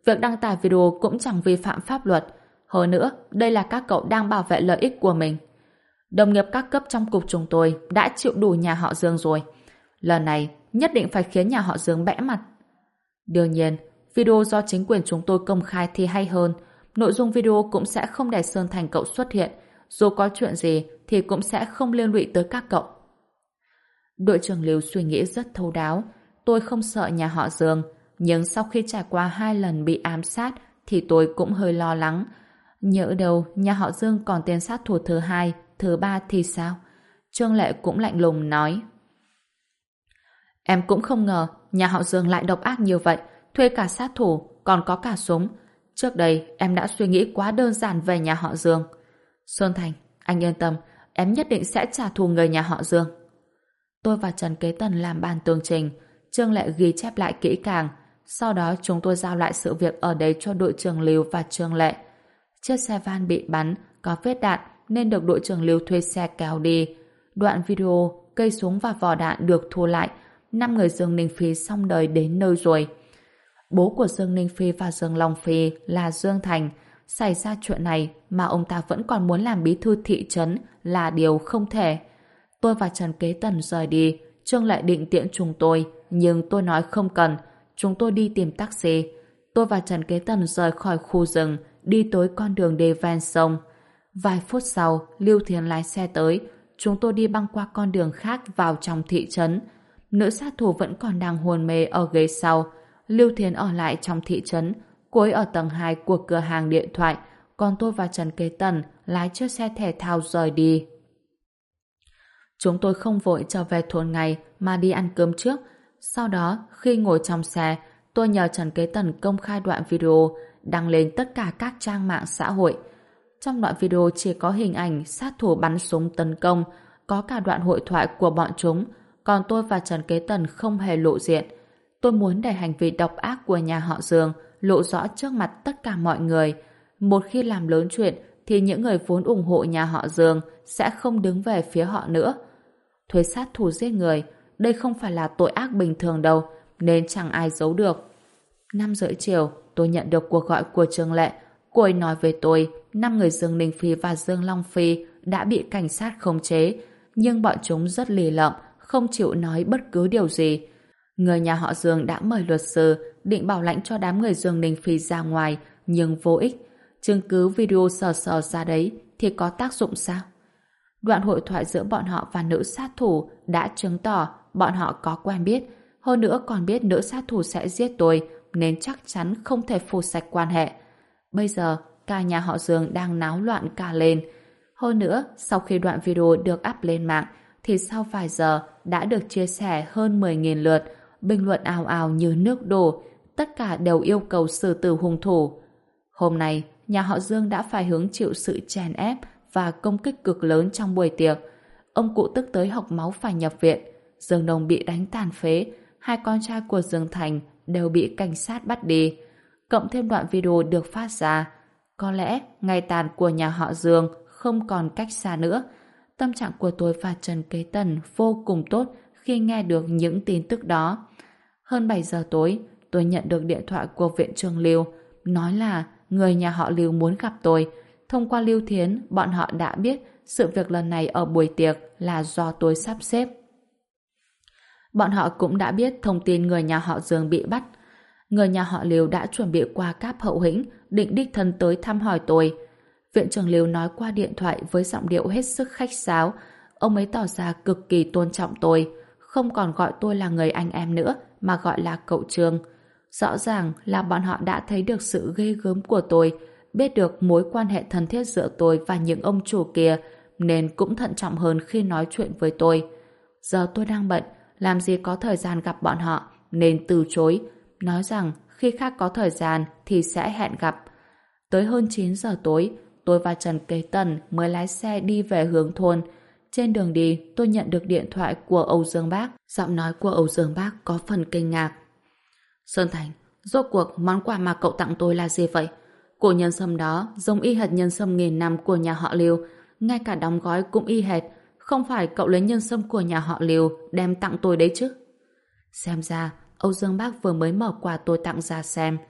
Việc đăng tải video cũng chẳng vi phạm pháp luật. Hơn nữa, đây là các cậu đang bảo vệ lợi ích của mình. Đồng nghiệp các cấp trong cục chúng tôi đã chịu đủ nhà họ Dương rồi. Lần này, nhất định phải khiến nhà họ Dương bẽ mặt. Đương nhiên, video do chính quyền chúng tôi công khai thì hay hơn. Nội dung video cũng sẽ không để Sơn Thành cậu xuất hiện. Dù có chuyện gì thì cũng sẽ không liên lụy tới các cậu. Đội trưởng Lưu suy nghĩ rất thấu đáo. Tôi không sợ nhà họ Dương, nhưng sau khi trải qua 2 lần bị ám sát thì tôi cũng hơi lo lắng. Nhỡ đâu nhà họ Dương còn tên sát thủ thứ 2, thứ 3 thì sao? Trương Lệ cũng lạnh lùng nói. Em cũng không ngờ nhà họ Dương lại độc ác như vậy, thuê cả sát thủ, còn có cả súng. Trước đây em đã suy nghĩ quá đơn giản về nhà họ Dương. Sơn Thành, anh yên tâm, em nhất định sẽ trả thù người nhà họ Dương. Tôi và Trần Kế Tần làm bàn tường trình, Trương Lệ ghi chép lại kỹ càng. Sau đó chúng tôi giao lại sự việc ở đây cho đội trưởng Lưu và Trương Lệ. Chiếc xe van bị bắn, có vết đạn nên được đội trưởng Lưu thuê xe kéo đi. Đoạn video, cây súng và vỏ đạn được thu lại. 5 người Dương Ninh Phi xong đời đến nơi rồi. Bố của Dương Ninh Phi và Dương Long Phi là Dương Thành. Xảy ra chuyện này mà ông ta vẫn còn muốn làm bí thư thị trấn là điều không thể. Tôi và Trần Kế Tần rời đi. Trương Lệ định tiễn chúng tôi, nhưng tôi nói không cần. Chúng tôi đi tìm taxi. Tôi và Trần Kế Tần rời khỏi khu rừng, đi tới con đường đê ven sông. Vài phút sau, Lưu Thiến lái xe tới. Chúng tôi đi băng qua con đường khác vào trong thị trấn. Nữ sát thủ vẫn còn đang hôn mê ở ghế sau. Lưu Thiến ở lại trong thị trấn. Cô ấy ở tầng 2 của cửa hàng điện thoại. Còn tôi và Trần Kế Tần lái chiếc xe thể thao rời đi. Chúng tôi không vội trở về thôn ngay mà đi ăn cơm trước. Sau đó, khi ngồi trong xe, tôi nhờ Trần Kế Tần công khai đoạn video đăng lên tất cả các trang mạng xã hội. Trong đoạn video chỉ có hình ảnh sát thủ bắn súng tấn công, có cả đoạn hội thoại của bọn chúng, còn tôi và Trần Kế Tần không hề lộ diện. Tôi muốn để hành vi độc ác của nhà họ Dương lộ rõ trước mặt tất cả mọi người. Một khi làm lớn chuyện thì những người vốn ủng hộ nhà họ Dương sẽ không đứng về phía họ nữa. Thuê sát thủ giết người, đây không phải là tội ác bình thường đâu, nên chẳng ai giấu được. 5:30 chiều, tôi nhận được cuộc gọi của Trương Lệ. Cô ấy nói với tôi, 5 người Dương Ninh Phi và Dương Long Phi đã bị cảnh sát khống chế, nhưng bọn chúng rất lì lợm, không chịu nói bất cứ điều gì. Người nhà họ Dương đã mời luật sư, định bảo lãnh cho đám người Dương Ninh Phi ra ngoài, nhưng vô ích. Chứng cứ video sờ ra đấy thì có tác dụng sao? Đoạn hội thoại giữa bọn họ và nữ sát thủ đã chứng tỏ bọn họ có quen biết, hơn nữa còn biết nữ sát thủ sẽ giết tôi, nên chắc chắn không thể phủi sạch quan hệ. Bây giờ, cả nhà họ Dương đang náo loạn cả lên. Hơn nữa, sau khi đoạn video được up lên mạng, thì sau vài giờ đã được chia sẻ hơn 10.000 lượt, bình luận ào ào như nước đổ, tất cả đều yêu cầu xử tử hung thủ. Hôm nay, nhà họ Dương đã phải hứng chịu sự chèn ép và công kích cực lớn trong buổi tiệc. Ông cụ tức tới hộc máu phải nhập viện, Dương Đông bị đánh tàn phế, 2 con trai của Dương Thành đều bị cảnh sát bắt đi. Cộng thêm đoạn video được phát ra, có lẽ ngày tàn của nhà họ Dương không còn cách xa nữa. Tâm trạng của tôi và Trần Kế Tần vô cùng tốt khi nghe được những tin tức đó. Hơn 7 giờ tối, tôi nhận được điện thoại của viện trưởng Lưu, nói là người nhà họ Lưu muốn gặp tôi. Thông qua Lưu Thiến, bọn họ đã biết sự việc lần này ở buổi tiệc là do tôi sắp xếp. Bọn họ cũng đã biết thông tin người nhà họ Dương bị bắt. Người nhà họ Lưu đã chuẩn bị qua cáp hậu hĩnh, định đích thân tới thăm hỏi tôi. Viện trưởng Lưu nói qua điện thoại với giọng điệu hết sức khách sáo. Ông ấy tỏ ra cực kỳ tôn trọng tôi, không còn gọi tôi là người anh em nữa, mà gọi là cậu Trương. Rõ ràng là bọn họ đã thấy được sự ghê gớm của tôi, biết được mối quan hệ thân thiết giữa tôi và những ông chủ kia, nên cũng thận trọng hơn khi nói chuyện với tôi. Giờ tôi đang bận, làm gì có thời gian gặp bọn họ, nên từ chối, nói rằng khi khác có thời gian thì sẽ hẹn gặp. Tới hơn 9 giờ tối, tôi và Trần Kế Tần mới lái xe đi về hướng thôn. Trên đường đi, tôi nhận được điện thoại của Âu Dương Bác. Giọng nói của Âu Dương Bác có phần kinh ngạc. Sơn Thành, rốt cuộc món quà mà cậu tặng tôi là gì vậy? Củ nhân sâm đó giống y hệt nhân sâm nghìn năm của nhà họ Lưu, ngay cả đóng gói cũng y hệt. Không phải cậu lấy nhân sâm của nhà họ Lưu đem tặng tôi đấy chứ? Xem ra Âu Dương Bác vừa mới mở quà tôi tặng ra xem.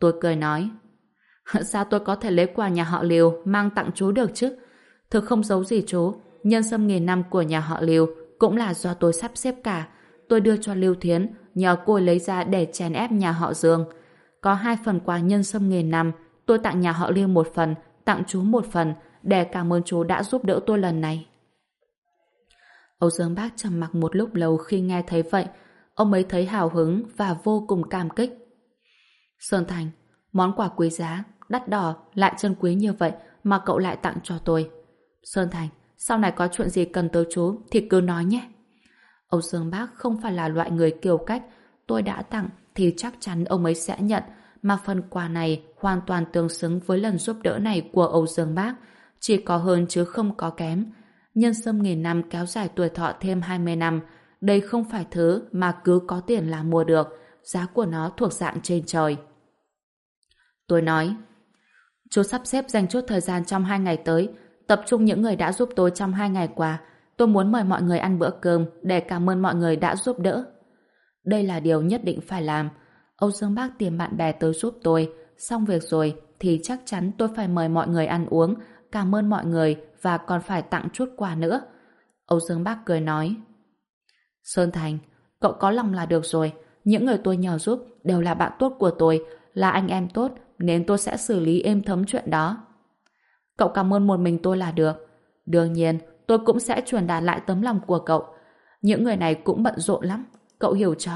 Tôi cười nói, sao tôi có thể lấy quà nhà họ Liêu mang tặng chú được chứ? Thực không giấu gì chú, nhân sâm nghìn năm của nhà họ Liêu cũng là do tôi sắp xếp cả. Tôi đưa cho Lưu Thiến, nhờ cô ấy lấy ra để chèn ép nhà họ Dương. Có 2 phần quà nhân sâm nghìn năm, tôi tặng nhà họ Liêu 1 phần, tặng chú 1 phần, để cảm ơn chú đã giúp đỡ tôi lần này. Âu Dương Bác trầm mặc một lúc lâu khi nghe thấy vậy. Ông ấy thấy hào hứng và vô cùng cảm kích. Sơn Thành, món quà quý giá, đắt đỏ, lại chân quý như vậy mà cậu lại tặng cho tôi. Sơn Thành, sau này có chuyện gì cần tới chú thì cứ nói nhé. Âu Dương Bác không phải là loại người kiêu cách. Tôi đã tặng thì chắc chắn ông ấy sẽ nhận, mà phần quà này hoàn toàn tương xứng với lần giúp đỡ này của Âu Dương Bác. Chỉ có hơn chứ không có kém. Nhân sâm nghìn năm kéo dài tuổi thọ thêm 20 năm. Đây không phải thứ mà cứ có tiền là mua được. Giá của nó thuộc dạng trên trời. Tôi nói, chú sắp xếp dành chút thời gian trong 2 ngày tới, tập trung những người đã giúp tôi trong 2 ngày qua. Tôi muốn mời mọi người ăn bữa cơm để cảm ơn mọi người đã giúp đỡ. Đây là điều nhất định phải làm. Âu Dương Bác tìm bạn bè tới giúp tôi. Xong việc rồi thì chắc chắn tôi phải mời mọi người ăn uống, cảm ơn mọi người và còn phải tặng chút quà nữa. Âu Dương Bác cười nói, Sơn Thành, cậu có lòng là được rồi. Những người tôi nhờ giúp đều là bạn tốt của tôi, là anh em tốt, nên tôi sẽ xử lý êm thấm chuyện đó. Cậu cảm ơn một mình tôi là được. Đương nhiên, tôi cũng sẽ truyền đạt lại tấm lòng của cậu. Những người này cũng bận rộn lắm, cậu hiểu cho.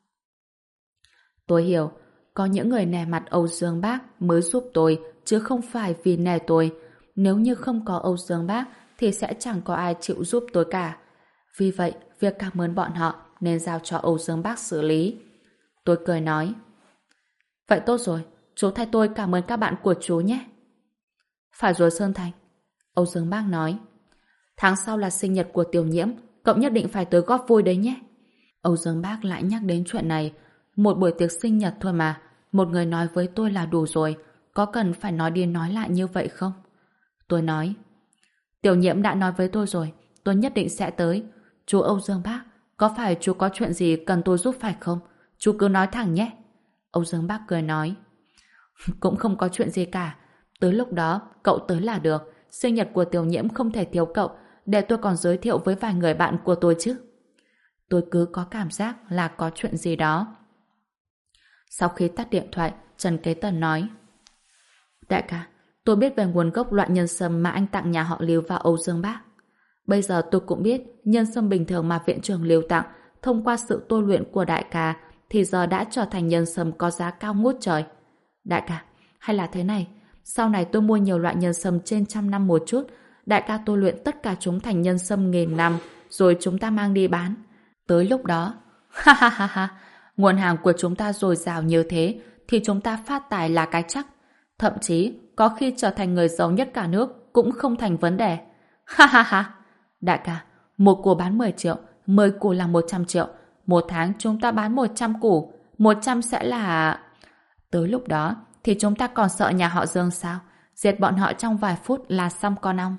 Tôi hiểu, có những người nể mặt Âu Dương Bác mới giúp tôi, chứ không phải vì nể tôi. Nếu như không có Âu Dương Bác thì sẽ chẳng có ai chịu giúp tôi cả. Vì vậy, việc cảm ơn bọn họ nên giao cho Âu Dương Bác xử lý. Tôi cười nói, vậy tốt rồi, chú thay tôi cảm ơn các bạn của chú nhé. Phải rồi Sơn Thành. Âu Dương Bác nói, tháng sau là sinh nhật của Tiểu Nhiễm, cậu nhất định phải tới góp vui đấy nhé. Âu Dương Bác lại nhắc đến chuyện này. Một buổi tiệc sinh nhật thôi mà, một người nói với tôi là đủ rồi, có cần phải nói đi nói lại như vậy không? Tôi nói, Tiểu Nhiễm đã nói với tôi rồi, tôi nhất định sẽ tới. Chú Âu Dương Bác, có phải chú có chuyện gì cần tôi giúp phải không? Chú cứ nói thẳng nhé. Âu Dương Bác cười nói, cũng không có chuyện gì cả. Tới lúc đó, cậu tới là được. Sinh nhật của Tiểu Nhiễm không thể thiếu cậu, để tôi còn giới thiệu với vài người bạn của tôi chứ. Tôi cứ có cảm giác là có chuyện gì đó. Sau khi tắt điện thoại, Trần Kế Tần nói, đại ca, tôi biết về nguồn gốc loại nhân sâm mà anh tặng nhà họ Lưu và Âu Dương Bác. Bây giờ tôi cũng biết nhân sâm bình thường mà viện trưởng Lưu tặng thông qua sự tôi luyện của đại ca thì giờ đã trở thành nhân sâm có giá cao ngút trời. Đại ca, hay là thế này, sau này tôi mua nhiều loại nhân sâm trên 100 năm một chút, đại ca tôi luyện tất cả chúng thành nhân sâm nghìn năm rồi chúng ta mang đi bán. Tới lúc đó, ha ha ha ha, nguồn hàng của chúng ta dồi dào như thế thì chúng ta phát tài là cái chắc. Thậm chí có khi trở thành người giàu nhất cả nước cũng không thành vấn đề. Ha ha ha. Đại ca, một củ bán 10 triệu, 10 củ là 100 triệu. Một tháng chúng ta bán 100 củ, 100 sẽ là... Tới lúc đó thì chúng ta còn sợ nhà họ Dương sao? Diệt bọn họ trong vài phút là xong con ong.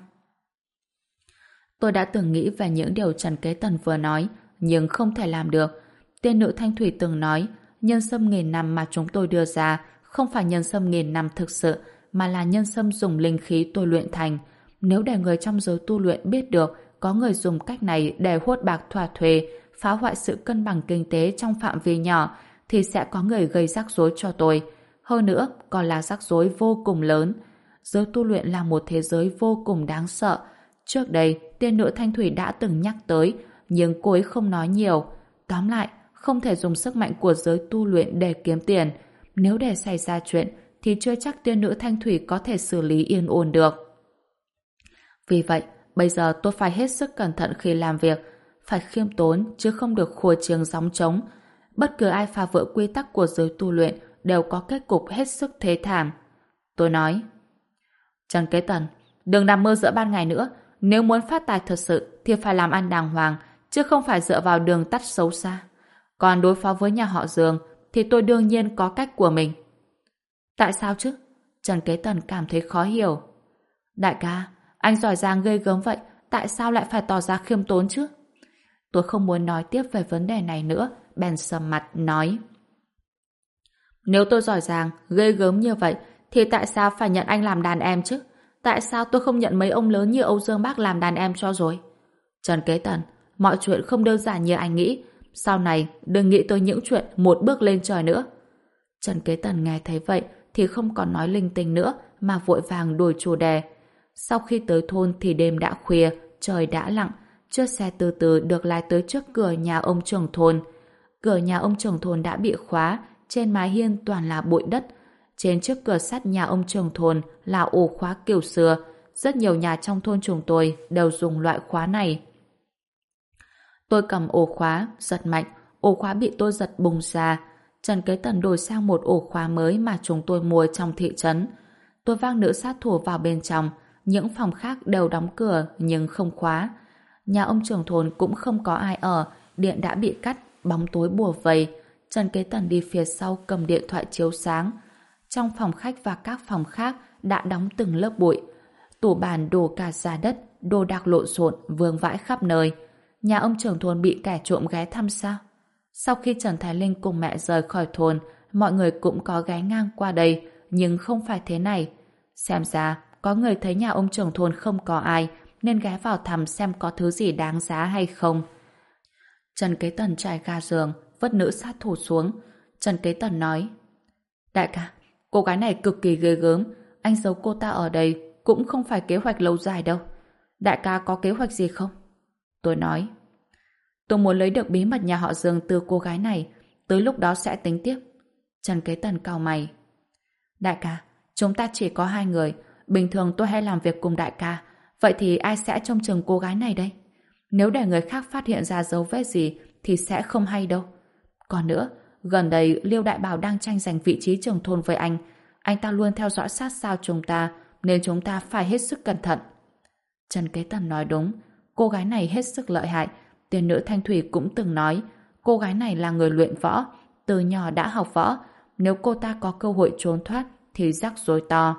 Tôi đã từng nghĩ về những điều Trần Kế Tần vừa nói, nhưng không thể làm được. Tiên nữ Thanh Thủy từng nói, nhân sâm nghìn năm mà chúng tôi đưa ra không phải nhân sâm nghìn năm thực sự, mà là nhân sâm dùng linh khí tôi luyện thành. Nếu để người trong giới tu luyện biết được có người dùng cách này để hốt bạc thỏa thuê, phá hoại sự cân bằng kinh tế trong phạm vi nhỏ, thì sẽ có người gây rắc rối cho tôi. Hơn nữa, còn là rắc rối vô cùng lớn. Giới tu luyện là một thế giới vô cùng đáng sợ. Trước đây, tiên nữ Thanh Thủy đã từng nhắc tới, nhưng cô ấy không nói nhiều. Tóm lại, không thể dùng sức mạnh của giới tu luyện để kiếm tiền. Nếu để xảy ra chuyện, thì chưa chắc tiên nữ Thanh Thủy có thể xử lý yên ổn được. Vì vậy, bây giờ tôi phải hết sức cẩn thận khi làm việc, phải khiêm tốn chứ không được khua chiêng gióng trống. Bất cứ ai phá vỡ quy tắc của giới tu luyện đều có kết cục hết sức thê thảm. Tôi nói, Trần Kế Tần, đừng nằm mơ giữa ban ngày nữa. Nếu muốn phát tài thật sự thì phải làm ăn đàng hoàng, chứ không phải dựa vào đường tắt xấu xa. Còn đối phó với nhà họ Dương thì tôi đương nhiên có cách của mình. Tại sao chứ? Trần Kế Tần cảm thấy khó hiểu. Đại ca, anh giỏi giang ghê gớm vậy, tại sao lại phải tỏ ra khiêm tốn chứ? Tôi không muốn nói tiếp về vấn đề này nữa, bèn sầm mặt nói. Nếu tôi giỏi giang, ghê gớm như vậy, thì tại sao phải nhận anh làm đàn em chứ? Tại sao tôi không nhận mấy ông lớn như Âu Dương Bác làm đàn em cho rồi? Trần Kế Tần, mọi chuyện không đơn giản như anh nghĩ. Sau này, đừng nghĩ tới những chuyện một bước lên trời nữa. Trần Kế Tần nghe thấy vậy thì không còn nói linh tinh nữa mà vội vàng đổi chủ đề. Sau khi tới thôn thì đêm đã khuya, trời đã lặng. Chiếc xe từ từ được lái tới trước cửa nhà ông trưởng thôn. Cửa nhà ông trưởng thôn đã bị khóa, trên mái hiên toàn là bụi đất. Trên chiếc cửa sắt nhà ông trưởng thôn là ổ khóa kiểu xưa. Rất nhiều nhà trong thôn chúng tôi đều dùng loại khóa này. Tôi cầm ổ khóa, giật mạnh, ổ khóa bị tôi giật bùng ra. Trần Kế Tần đổi sang một ổ khóa mới mà chúng tôi mua trong thị trấn. Tôi vác nữ sát thủ vào bên trong, những phòng khác đều đóng cửa nhưng không khóa. Nhà ông trưởng thôn cũng không có ai ở, điện đã bị cắt, bóng tối bủa vây. Trần Kế Tần đi phía sau cầm điện thoại chiếu sáng. Trong phòng khách và các phòng khác đã đóng từng lớp bụi. Tủ bàn đổ cả ra đất, đồ đạc lộn xộn vương vãi khắp nơi. Nhà ông trưởng thôn bị kẻ trộm ghé thăm sao? Sau khi Trần Thái Linh cùng mẹ rời khỏi thôn, mọi người cũng có ghé ngang qua đây, nhưng không phải thế này. Xem ra, có người thấy nhà ông trưởng thôn không có ai, nên ghé vào thăm xem có thứ gì đáng giá hay không. Trần Kế Tần trải ga giường, vứt nữ sát thủ xuống. Trần Kế Tần nói, đại ca, cô gái này cực kỳ ghê gớm, anh giấu cô ta ở đây cũng không phải kế hoạch lâu dài đâu. Đại ca có kế hoạch gì không? Tôi nói, tôi muốn lấy được bí mật nhà họ Dương từ cô gái này, tới lúc đó sẽ tính tiếp. Trần Kế Tần cau mày. Đại ca, chúng ta chỉ có 2 người, bình thường tôi hay làm việc cùng đại ca, vậy thì ai sẽ trông chừng cô gái này đây? Nếu để người khác phát hiện ra dấu vết gì thì sẽ không hay đâu. Còn nữa, gần đây Liêu Đại Bảo đang tranh giành vị trí trưởng thôn với anh ta luôn theo dõi sát sao chúng ta, nên chúng ta phải hết sức cẩn thận. Trần Kế Tần nói đúng, cô gái này hết sức lợi hại. Tiên nữ Thanh Thủy cũng từng nói, cô gái này là người luyện võ, từ nhỏ đã học võ, nếu cô ta có cơ hội trốn thoát thì rắc rối to.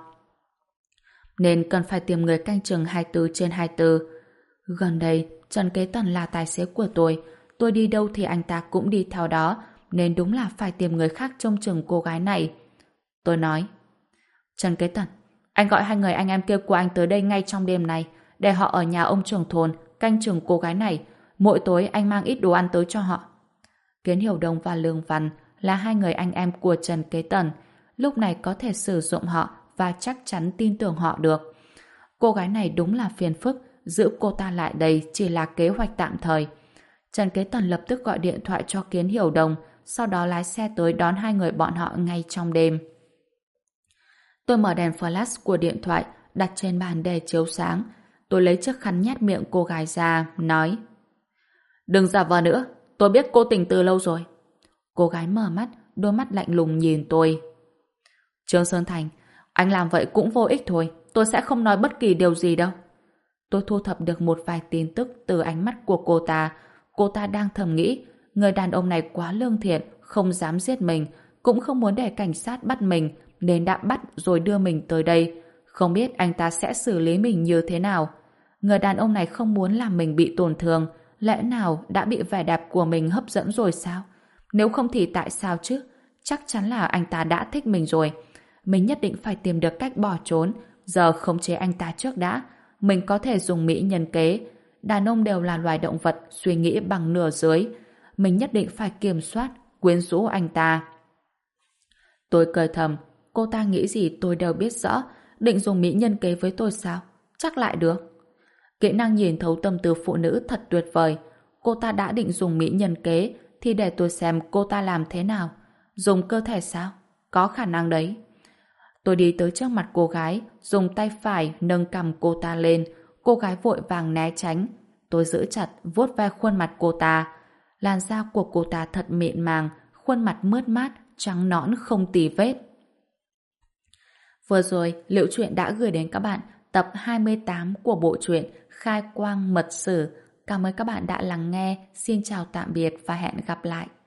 Nên cần phải tìm người canh chừng 24/24. Gần đây, Trần Kế Tần là tài xế của tôi đi đâu thì anh ta cũng đi theo đó, nên đúng là phải tìm người khác trông chừng cô gái này. Tôi nói, Trần Kế Tần, anh gọi 2 người anh em kia của anh tới đây ngay trong đêm này, để họ ở nhà ông trưởng thôn canh chừng cô gái này. Mỗi tối anh mang ít đồ ăn tới cho họ. Kiến Hiểu Đông và Lương Văn là 2 người anh em của Trần Kế Tần. Lúc này có thể sử dụng họ và chắc chắn tin tưởng họ được. Cô gái này đúng là phiền phức, giữ cô ta lại đây chỉ là kế hoạch tạm thời. Trần Kế Tần lập tức gọi điện thoại cho Kiến Hiểu Đông, sau đó lái xe tới đón 2 người bọn họ ngay trong đêm. Tôi mở đèn flash của điện thoại đặt trên bàn để chiếu sáng. Tôi lấy chiếc khăn nhét miệng cô gái ra, nói, đừng giả vờ nữa, tôi biết cô tình từ lâu rồi. Cô gái mở mắt, đôi mắt lạnh lùng nhìn tôi. Trương Sơn Thành, anh làm vậy cũng vô ích thôi, tôi sẽ không nói bất kỳ điều gì đâu. Tôi thu thập được một vài tin tức từ ánh mắt của cô ta. Cô ta đang thầm nghĩ, người đàn ông này quá lương thiện, không dám giết mình, cũng không muốn để cảnh sát bắt mình, nên đã bắt rồi đưa mình tới đây. Không biết anh ta sẽ xử lý mình như thế nào. Người đàn ông này không muốn làm mình bị tổn thương, lẽ nào đã bị vẻ đẹp của mình hấp dẫn rồi sao? Nếu không thì tại sao chứ? Chắc chắn là anh ta đã thích mình rồi. Mình nhất định phải tìm được cách bỏ trốn. Giờ khống chế anh ta trước đã. Mình có thể dùng mỹ nhân kế. Đàn ông đều là loài động vật suy nghĩ bằng nửa dưới. Mình nhất định phải kiểm soát, quyến rũ anh ta. Tôi cười thầm. Cô ta nghĩ gì tôi đều biết rõ. Định dùng mỹ nhân kế với tôi sao? Chắc lại được. Kỹ năng nhìn thấu tâm tư phụ nữ thật tuyệt vời. Cô ta đã định dùng mỹ nhân kế thì để tôi xem cô ta làm thế nào. Dùng cơ thể sao? Có khả năng đấy. Tôi đi tới trước mặt cô gái, dùng tay phải nâng cằm cô ta lên. Cô gái vội vàng né tránh. Tôi giữ chặt, vuốt ve khuôn mặt cô ta. Làn da của cô ta thật mịn màng, khuôn mặt mướt mát, trắng nõn không tì vết. Vừa rồi, Liễu Chuyện đã gửi đến các bạn tập 28 của bộ truyện Khai Quang Mật Sử. Cảm ơn các bạn đã lắng nghe. Xin chào tạm biệt và hẹn gặp lại.